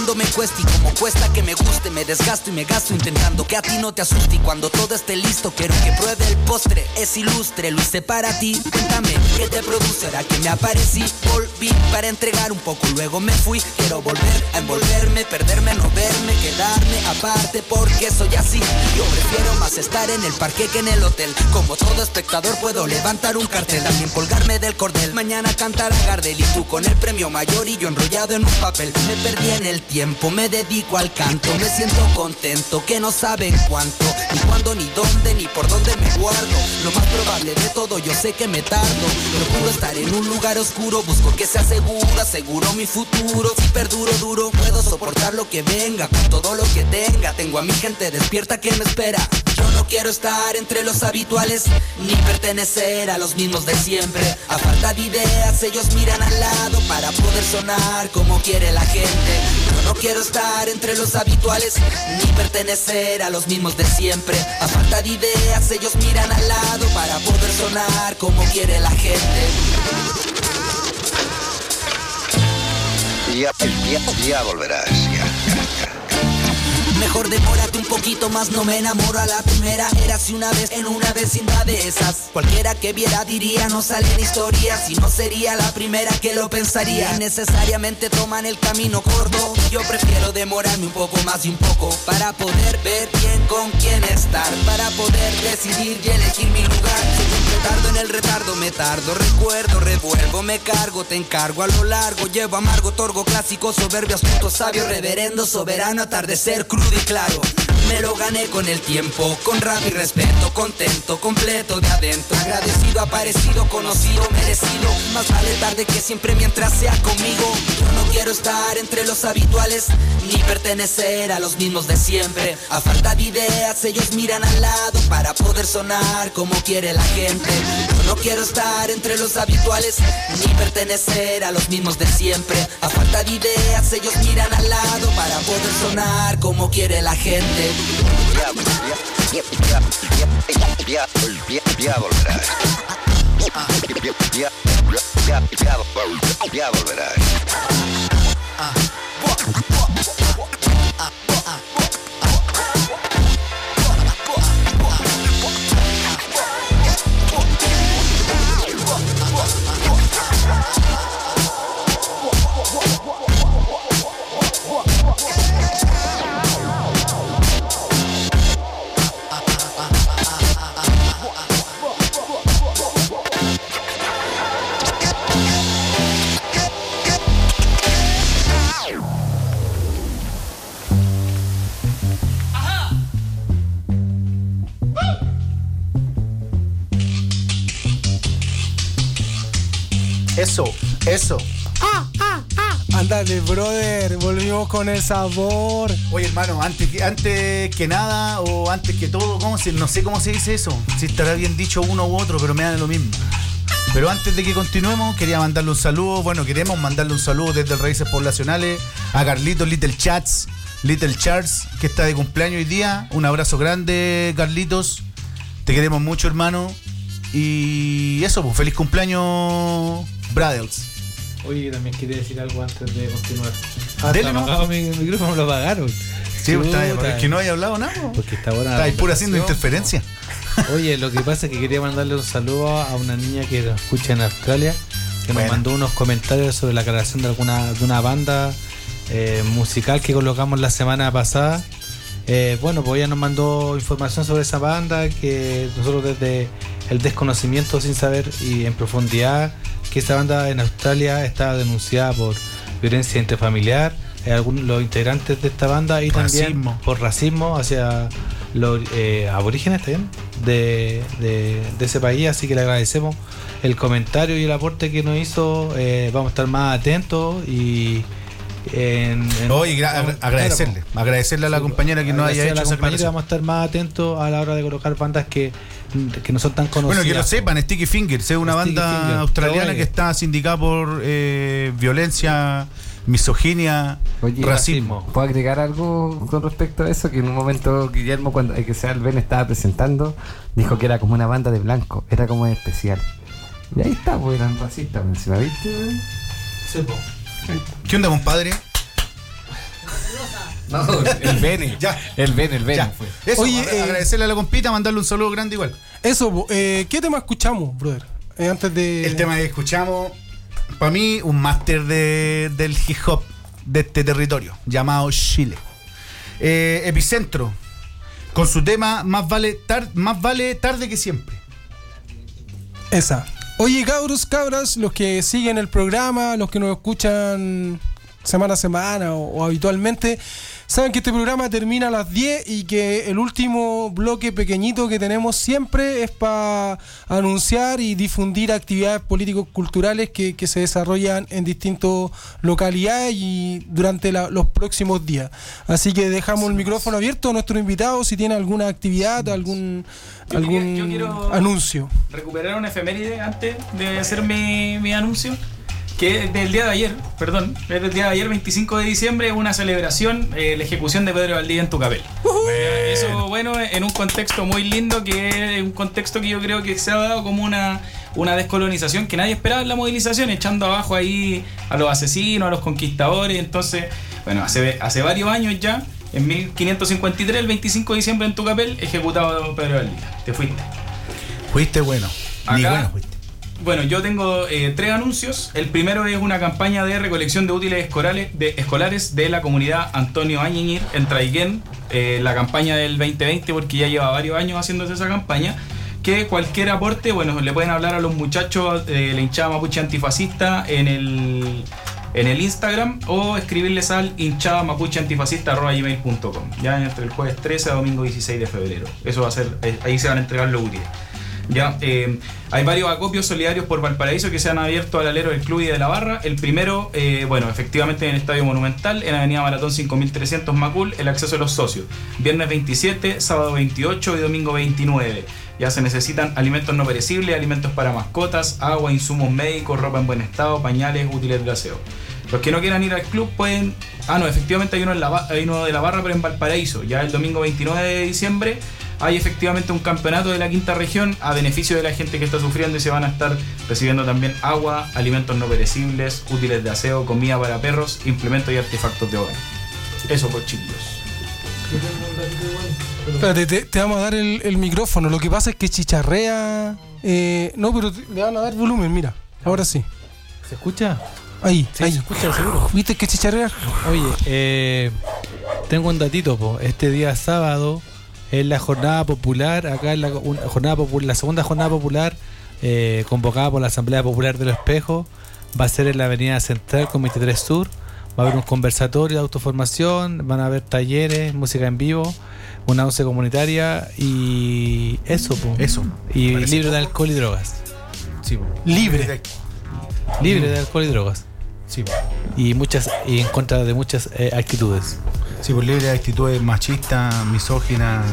cuando me cuesta y como cuesta que me guste, me desgasto y me gasto intentando que a ti no te asuste. Y cuando todo esté listo quiero que pruebe el postre, es ilustre, lo hice para ti. Cuéntame, ¿qué te produce ahora que me aparecí? Volví para entregar un poco, luego me fui. Quiero volver a envolverme, perderme, no verme, quedarme aparte porque soy así. Yo prefiero más estar en el parque que en el hotel. Como todo espectador puedo levantar un cartel, también colgarme del cordel. Mañana cantará Gardel y tú con el premio mayor y yo enrollado en un papel. Me perdí en el tiempo, me dedico al canto. Me siento contento, que no saben cuánto, ni cuándo, ni dónde, ni por dónde me guardo. Lo más probable de todo, yo sé que me tardo. Procuro estar en un lugar oscuro, busco que sea seguro, aseguro mi futuro. Si perduro duro, puedo soportar lo que venga, con todo lo que tenga. Tengo a mi gente despierta que me espera. Yo no quiero estar entre los habituales, ni pertenecer a los mismos de siempre. A falta de ideas, ellos miran al lado para poder sonar como quiere la gente. Yo no quiero estar entre los habituales, ni pertenecer a los mismos de siempre. A falta de ideas, ellos miran al lado para poder sonar como quiere la gente. Ya volverás, ya. Mejor demórate un poquito más, no me enamoro a la primera. Érase una vez en una vecindad de esas. Cualquiera que viera diría, no salen historias. Y no sería la primera que lo pensaría. Innecesariamente toman el camino corto. Yo prefiero demorarme un poco más y un poco, para poder ver bien con quién estar, para poder decidir y elegir mi lugar. Siempre tardo en el retardo, me tardo, recuerdo, revuelvo, me cargo, te encargo a lo largo. Llevo amargo, otorgo clásico, soberbio, astuto, sabio, reverendo, soberano, atardecer, crudo y claro. Me lo gané con el tiempo, con rap y respeto, contento, completo de adentro. Agradecido, aparecido, conocido, merecido. Más vale tarde que siempre mientras sea conmigo. Yo no quiero estar entre los habituales, ni pertenecer a los mismos de siempre. A falta de ideas, ellos miran al lado para poder sonar como quiere la gente. Yo no quiero estar entre los habituales, ni pertenecer a los mismos de siempre. A falta de ideas, ellos miran al lado para poder sonar como quiere la gente. Ya volverás. Ya volverás. Eso. Ándale, brother, volvimos con el sabor. Oye, hermano, antes que nada o antes que todo, no sé cómo se dice eso, si estará bien dicho uno u otro, pero me da lo mismo. Pero antes de que continuemos, quería mandarle un saludo. Bueno, queremos mandarle un saludo desde Raíces Poblacionales a Carlitos Little Charles, que está de cumpleaños hoy día. Un abrazo grande, Carlitos. Te queremos mucho, hermano. Y eso, pues, feliz cumpleaños, Brothers. Oye, también quería decir algo antes de continuar. Dele, ¿no? Mi micrófono lo apagaron. Sí, es que no haya hablado nada. Porque está buena. Está ahí pura haciendo interferencia. Oye, lo que pasa es que quería mandarle un saludo a una niña que nos escucha en Australia, que nos mandó unos comentarios sobre la creación de una banda musical que colocamos la semana pasada. Bueno, pues ella nos mandó información sobre esa banda, que nosotros desde el desconocimiento, sin saber y en profundidad, que esa banda en Australia está denunciada por violencia intrafamiliar, los integrantes de esta banda, y también por racismo hacia los aborígenes también de ese país. Así que le agradecemos el comentario y el aporte que nos hizo. Vamos a estar más atentos y agradecerle a la compañera que nos haya hecho esa aclaración. Vamos a estar más atentos a la hora de colocar bandas que no son tan conocidas. Bueno, que lo sepan, Sticky Fingers es una banda australiana que está sindicada por violencia, misoginia, racismo. ¿Puedo agregar algo con respecto a eso? Que en un momento Guillermo, cuando que sea el Ben estaba presentando, dijo que era como una banda de blanco, era como especial. Y ahí está, pues eran racistas, encima, ¿viste? ¿Qué onda, compadre? No, el Bene. Ya. El Bene Ya. fue. Eso, Oye, agradecerle a la compita, mandarle un saludo grande igual. Eso, ¿qué tema escuchamos, brother? Antes de... El tema que escuchamos, para mí, un máster del hip hop de este territorio, llamado Chile. Epicentro, con su tema Más vale tarde que siempre. Esa. Oye, cabras, los que siguen el programa, los que nos escuchan semana a semana o habitualmente, saben que este programa termina a las 10 y que el último bloque pequeñito que tenemos siempre es para anunciar y difundir actividades político-culturales que se desarrollan en distintas localidades y durante los próximos días. Así que dejamos el micrófono abierto a nuestro invitado si tiene alguna actividad, algún Yo quiero anuncio. recuperar una efeméride antes de hacer mi anuncio. Que del día de ayer, es del día de ayer, 25 de diciembre, una celebración, la ejecución de Pedro Valdivia en Tucapel. Eso, bueno, en un contexto muy lindo, que es un contexto que yo creo que se ha dado como una descolonización que nadie esperaba en la movilización, echando abajo ahí a los asesinos, a los conquistadores. Entonces, bueno, hace varios años ya, en 1553, el 25 de diciembre en Tucapel, ejecutado Pedro Valdivia. Te fuiste. Fuiste bueno. Ni bueno fuiste. Bueno, yo tengo 3 anuncios. El primero es una campaña de recolección de útiles escolares de la comunidad Antonio Añiñir en Traiquén. La campaña del 2020, porque ya lleva varios años haciéndose esa campaña. Que cualquier aporte, bueno, le pueden hablar a los muchachos de la hinchada mapuche antifascista en el Instagram o escribirles al hinchadamapucheantifascista@gmail.com. Ya entre el jueves 13 a domingo 16 de febrero. Eso va a ser, ahí se van a entregar los útiles. Ya, hay varios acopios solidarios por Valparaíso que se han abierto al alero del club y de la barra. El primero, bueno, efectivamente en el Estadio Monumental, en Avenida Maratón 5300 Macul, el acceso de los socios. Viernes 27, sábado 28 y domingo 29. Ya se necesitan alimentos no perecibles, alimentos para mascotas, agua, insumos médicos, ropa en buen estado, pañales, útiles de aseo. Los que no quieran ir al club pueden... no, efectivamente hay uno de la barra, pero en Valparaíso. Ya el domingo 29 de diciembre hay efectivamente un campeonato de la quinta región a beneficio de la gente que está sufriendo y se van a estar recibiendo también agua, alimentos no perecibles, útiles de aseo, comida para perros, implementos y artefactos de hogar. Eso por chiquillos. Espérate, te vamos a dar el micrófono. Lo que pasa es que chicharrea. No, pero le van a dar volumen, mira. Ahora sí. ¿Se escucha? Ahí, Sí, ahí. se escucha seguro. ¿Viste que chicharrea? Oye, tengo un datito, po. Este día sábado es la jornada popular, acá es la segunda jornada popular convocada por la Asamblea Popular de Los Espejos. Va a ser en la Avenida Central con 23 Sur. Va a haber un conversatorio de autoformación, van a haber talleres, música en vivo, una once comunitaria y eso, po. Eso. Y Parece. libre de alcohol y drogas. Sí, po. Libre. Libre de alcohol y drogas. Sí, po. Y en contra de muchas actitudes. Sí, por libre de actitudes machistas, misóginas,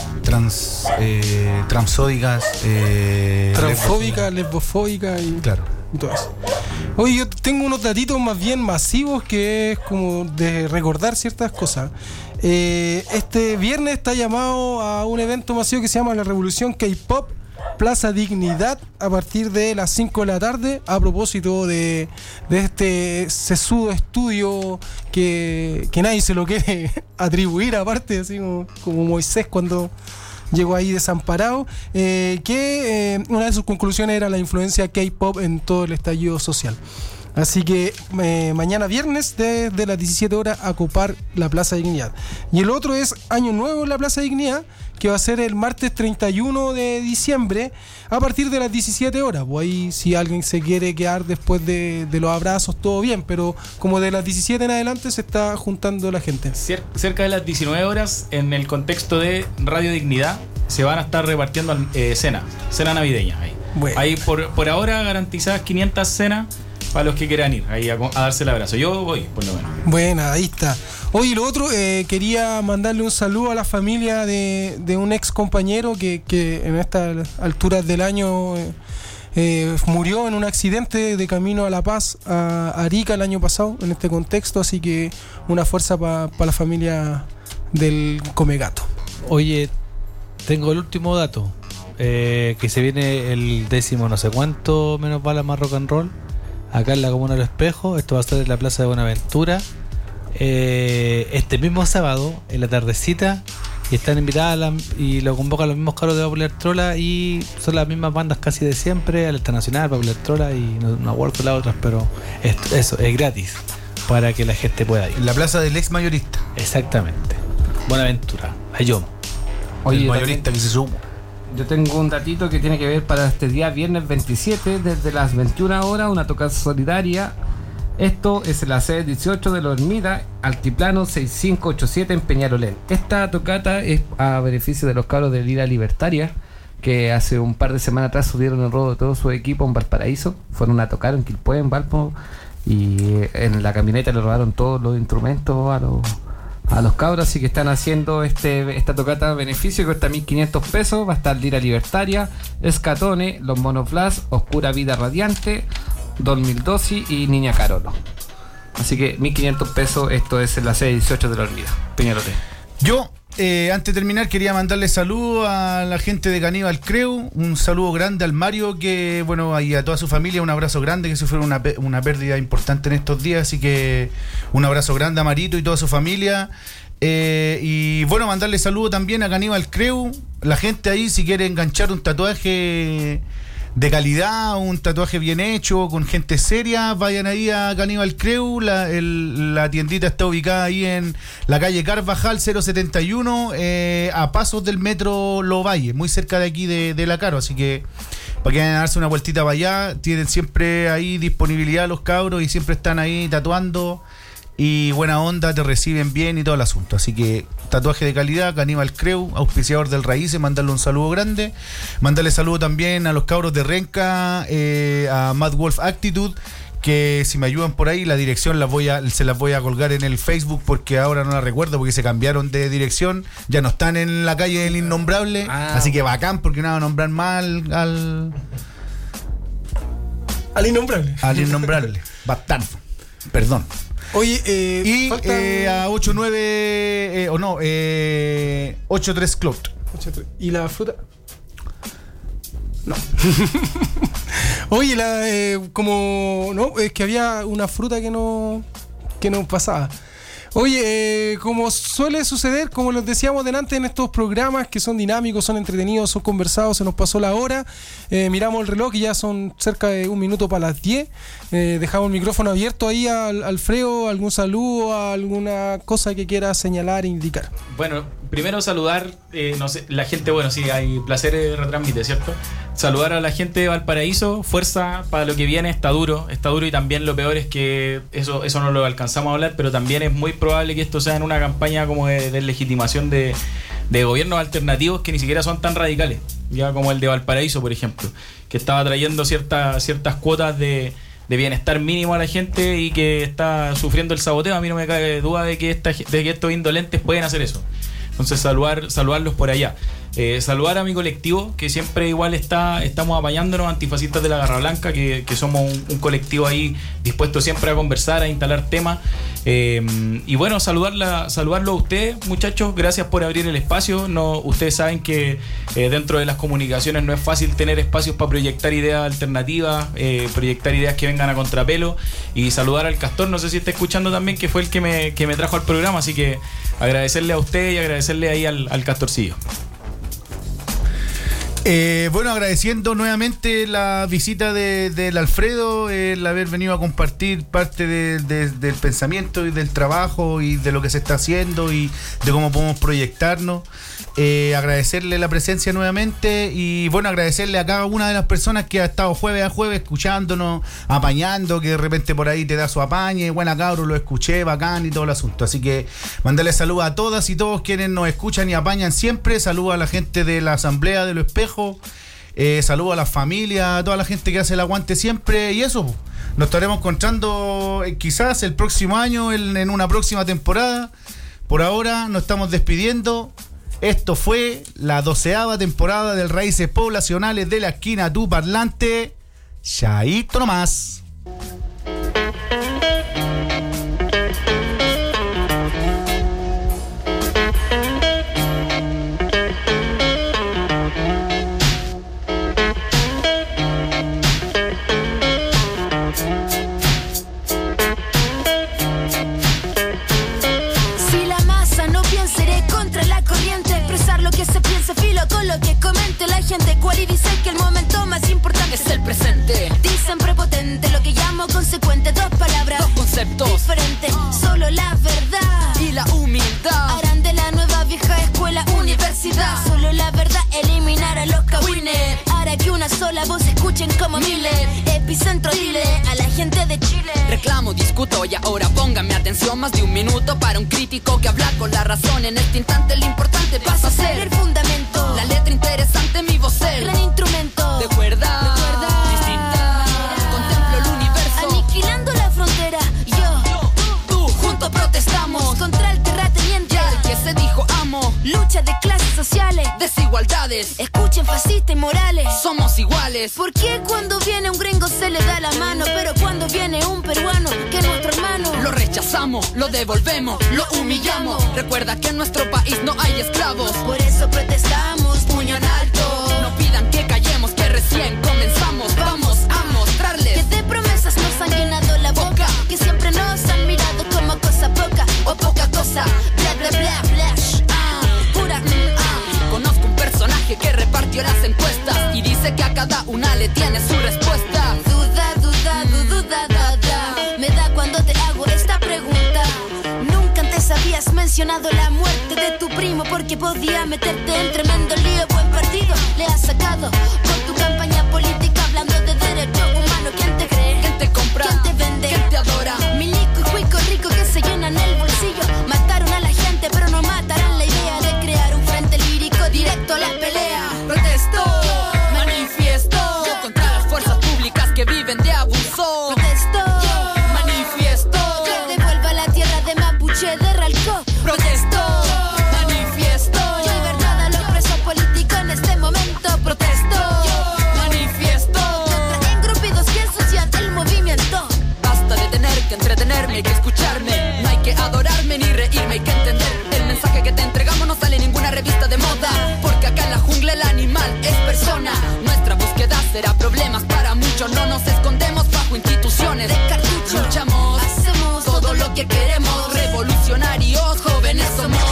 transódicas, Transfóbica, lesbofóbica y... Claro. y todo eso. Oye, yo tengo unos datitos más bien masivos que es como de recordar ciertas cosas. Este viernes está llamado a un evento masivo que se llama la Revolución K-Pop Plaza Dignidad a partir de las 5 de la tarde, a propósito de este sesudo estudio que nadie se lo quiere atribuir, aparte, así como Moisés cuando llegó ahí desamparado, que una de sus conclusiones era la influencia K-pop en todo el estallido social. Así que mañana viernes desde las 17 horas a ocupar la Plaza Dignidad. Y el otro es Año Nuevo en la Plaza Dignidad, que va a ser el martes 31 de diciembre a partir de las 17 horas. Pues ahí si alguien se quiere quedar después de los abrazos, todo bien, pero como de las 17 en adelante se está juntando la gente. Cerca de las 19 horas, en el contexto de Radio Dignidad, se van a estar repartiendo cena navideña. Ahí, Bueno. ahí por ahora garantizadas 500 cenas para los que quieran ir ahí a darse el abrazo. Yo voy, por lo menos. Buena, ahí está. Oye, lo otro, quería mandarle un saludo a la familia de un ex compañero que en estas alturas del año murió en un accidente de camino a La Paz, a Arica, el año pasado, en este contexto. Así que una fuerza para la familia del Comegato. Oye, tengo el último dato, que se viene el 10º no sé cuánto menos bala más rock and roll acá en la comuna de Los Espejos. Esto va a ser en la Plaza de Buenaventura este mismo sábado, en la tardecita, y están invitadas y lo convocan los mismos cabros de Popular Trola, y son las mismas bandas casi de siempre, Alerta Nacional, Popular Trola, y no acuerdo las otras, pero eso es gratis para que la gente pueda ir. En la plaza del ex mayorista. Exactamente. Buenaventura, Ayom. Oye, el mayorista que se sumó. Yo tengo un datito que tiene que ver para este día viernes 27, desde las 21 horas, una tocata solidaria. Esto es en la sede 18 de la Hormida, Altiplano 6587 en Peñalolén. Esta tocata es a beneficio de los cabros de Lira Libertaria, que hace un par de semanas atrás subieron el robo de todo su equipo en Valparaíso. Fueron a tocar en Quilpué, en Valpo, y en la camioneta le robaron todos los instrumentos a los cabros, así que están haciendo esta tocata a beneficio que cuesta 1.500 pesos. Va a estar Lira Libertaria, Escatone, Los Monoflash, Oscura Vida Radiante, 2012 y Niña Carolo. Así que 1.500 pesos. Esto es en la sede 18 de la Hormida, Peñalolén. Yo, antes de terminar, quería mandarle saludos a la gente de Caníbal Creu. Un saludo grande al Mario, que bueno, y a toda su familia. Un abrazo grande, que sufrieron una pérdida importante en estos días. Así que un abrazo grande a Marito y toda su familia. Y bueno, mandarle saludos también a Caníbal Creu. La gente ahí, si quiere enganchar un tatuaje de calidad, un tatuaje bien hecho, con gente seria, vayan ahí a Caníbal Creu. La tiendita está ubicada ahí en la calle Carvajal 071, a pasos del metro Lovalle, muy cerca de aquí de La Caro. Así que para que vayan a darse una vueltita para allá, tienen siempre ahí disponibilidad los cabros y siempre están ahí tatuando. Y buena onda, te reciben bien y todo el asunto. Así que tatuaje de calidad, Caníbal Creu, auspiciador del Raíces, mandarle un saludo grande. Mandarle saludo también a los cabros de Renca, a Mad Wolf Attitude, que si me ayudan por ahí, la dirección se las voy a colgar en el Facebook, porque ahora no la recuerdo, porque se cambiaron de dirección. Ya no están en la calle del Innombrable, así que bacán, porque no van a nombrar mal al Innombrable. Al Innombrable. Bastante. Perdón. Oye, y a 83 Club. ¿Y la fruta? No. Oye, como no, es que había una fruta que no pasaba. Oye, como suele suceder, como les decíamos delante en estos programas que son dinámicos, son entretenidos, son conversados, se nos pasó la hora, miramos el reloj y ya son cerca de 1 minuto para las 10. Dejamos el micrófono abierto ahí al Alfredo, algún saludo, alguna cosa que quiera señalar e indicar. Bueno, primero saludar, no sé, la gente, bueno, sí, hay placer retransmite, ¿cierto? Saludar a la gente de Valparaíso, fuerza para lo que viene, está duro, y también lo peor es que eso no lo alcanzamos a hablar, pero también es muy probable que esto sea en una campaña como de legitimación de gobiernos alternativos que ni siquiera son tan radicales, ya como el de Valparaíso, por ejemplo, que estaba trayendo ciertas cuotas de bienestar mínimo a la gente y que está sufriendo el saboteo. A mí no me cabe duda de que estos indolentes pueden hacer eso. Entonces saludarlos por allá. Saludar a mi colectivo, que siempre igual estamos apañándonos, Antifascistas de la Garra Blanca, que somos un colectivo ahí dispuesto siempre a conversar, a instalar temas. Y bueno, saludarlo a ustedes, muchachos, gracias por abrir el espacio. Ustedes saben que dentro de las comunicaciones no es fácil tener espacios para proyectar ideas alternativas, proyectar ideas que vengan a contrapelo. Y saludar al Castor, no sé si está escuchando también, que fue el que me trajo al programa, así que agradecerle a usted y agradecerle ahí al Castorcillo. Bueno, agradeciendo nuevamente la visita del Alfredo, el haber venido a compartir parte del pensamiento y del trabajo y de lo que se está haciendo y de cómo podemos proyectarnos. Agradecerle la presencia nuevamente y bueno, agradecerle a cada una de las personas que ha estado jueves a jueves escuchándonos, apañando, que de repente por ahí te da su apañe, buena cabro, lo escuché, bacán y todo el asunto. Así que mandarle saludos a todas y todos quienes nos escuchan y apañan siempre. Saludos a la gente de la Asamblea de los Espejos, saludos a las familias, a toda la gente que hace el aguante siempre. Y eso, nos estaremos encontrando quizás el próximo año, en una próxima temporada. Por ahora nos estamos despidiendo. Esto fue la 12ª temporada del Raíces Poblacionales de la Esquina Tu Parlante. Chaito nomás. consecuente, dos palabras, dos conceptos diferentes, solo la verdad y la humildad harán de la nueva vieja escuela universidad. Solo la verdad eliminará los cagüines, hará que una sola voz escuchen como miles. Epicentro, dile a la gente de Chile. Reclamo, discuto y ahora póngame atención. Más de un minuto para un crítico que habla con la razón. En este instante lo importante pasa a ser el fundamento, la letra interesante, mi voz, el gran instrumento de cuerda distinta. Contemplo el universo aniquilando la frontera. Yo, tú, juntos protestamos contra el terrateniente, al que se dijo amo. Lucha de clases sociales, desigualdades, escuchen fascistas y morales. Somos iguales. ¿Por qué cuando viene un gringo se le da la mano, pero cuando viene un peruano que es nuestro hermano lo rechazamos, lo devolvemos, lo humillamos? Recuerda que en nuestro país no hay esclavos. Por eso protestamos, puño en alto. No pidan que callemos, que recién comenzamos. Vamos a mostrarles que de promesas nos han llenado la boca, que siempre nos han mirado como cosa poca o poca cosa. Bla bla bla bla. Pura Conozco un personaje que repartió las encuestas y dice que a cada una le tiene su respuesta. Duda, duda, duda, duda. Me da cuando te hago esta pregunta. Nunca antes habías mencionado la muerte de tu primo, porque podía meterte en tremendo lío. Buen partido le has sacado por tu campaña política, hablando de derechos humanos. ¿Quién te cree? ¿Quién te compra? ¿Quién te vende? ¿Quién te adora? Milico y cuico rico que se llenan el bolsillo. Mataron a la gente, pero no matarán la idea de crear un frente lírico directo a la pelea. Protesto, manifiesto contra las fuerzas públicas que viven de abuso. Protesto, manifiesto que devuelva la tierra de Mapuche, de Ralco. Protesto, manifiesto libertad a los presos políticos en este momento. Protesto, manifiesto contra engrupidos que ensucian el movimiento. Basta de tener que entretenerme, hay que escucharme. No hay que adorarme ni reírme, hay que entender. El mensaje que te entregamos no sale en ninguna revista de moda, porque acá en la jungla el animal es persona. Nuestra búsqueda será problemas para muchos. No nos escondemos bajo instituciones de cartucho. Luchamos, hacemos todo lo que queremos. Revolucionarios, jóvenes somos.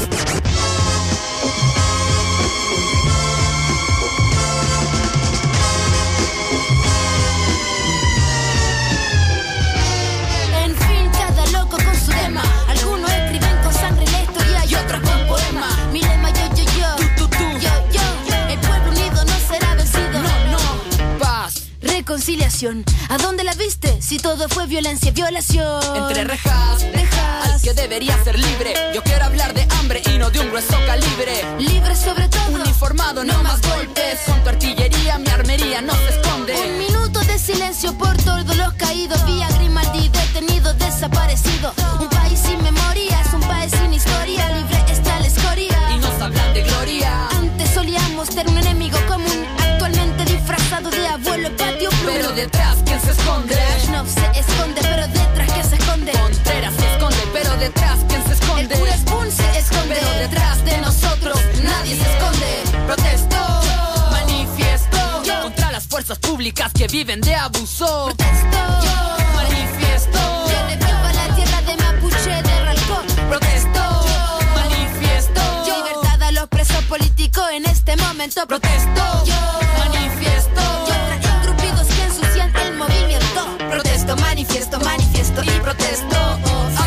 En fin, cada loco con su lema. Algunos escriben con sangre la historia y otros con poema. Mi lema yo, Tú. yo. El pueblo unido no será vencido. No, paz. Reconciliación, ¿a dónde la viste? Si todo fue violencia, violación. Entre rejas, al que debería ser libre. Yo quiero hablar de hambre y no de un grueso calibre. Libre sobre todo, uniformado, no más golpes. Con tu artillería, mi armería no se esconde. Un minuto de silencio por todos los caídos. Vía Grimaldi, detenido, desaparecido. Un país sin memoria, es un país sin historia. Libre está la escoria. Y nos hablan de gloria. Antes solíamos tener un enemigo común, actualmente disfrazado de abuelo patio plum. Pero detrás, ¿quién se esconde? Brezhnev se esconde, pero detrás, ¿quién se esconde? Contreras se esconde, pero detrás, ¿quién se esconde? El cura Spoon se esconde, pero detrás de nosotros nadie se esconde. Protesto, manifiesto contra las fuerzas públicas que viven de abuso. Protesto, manifiesto que devuelva la tierra de Mapuche, de Ralco. Protesto, manifiesto libertad a los presos políticos en este momento. Protesto, manifiesto contra engrupidos que ensucian el movimiento. Protesto, manifiesto y protesto.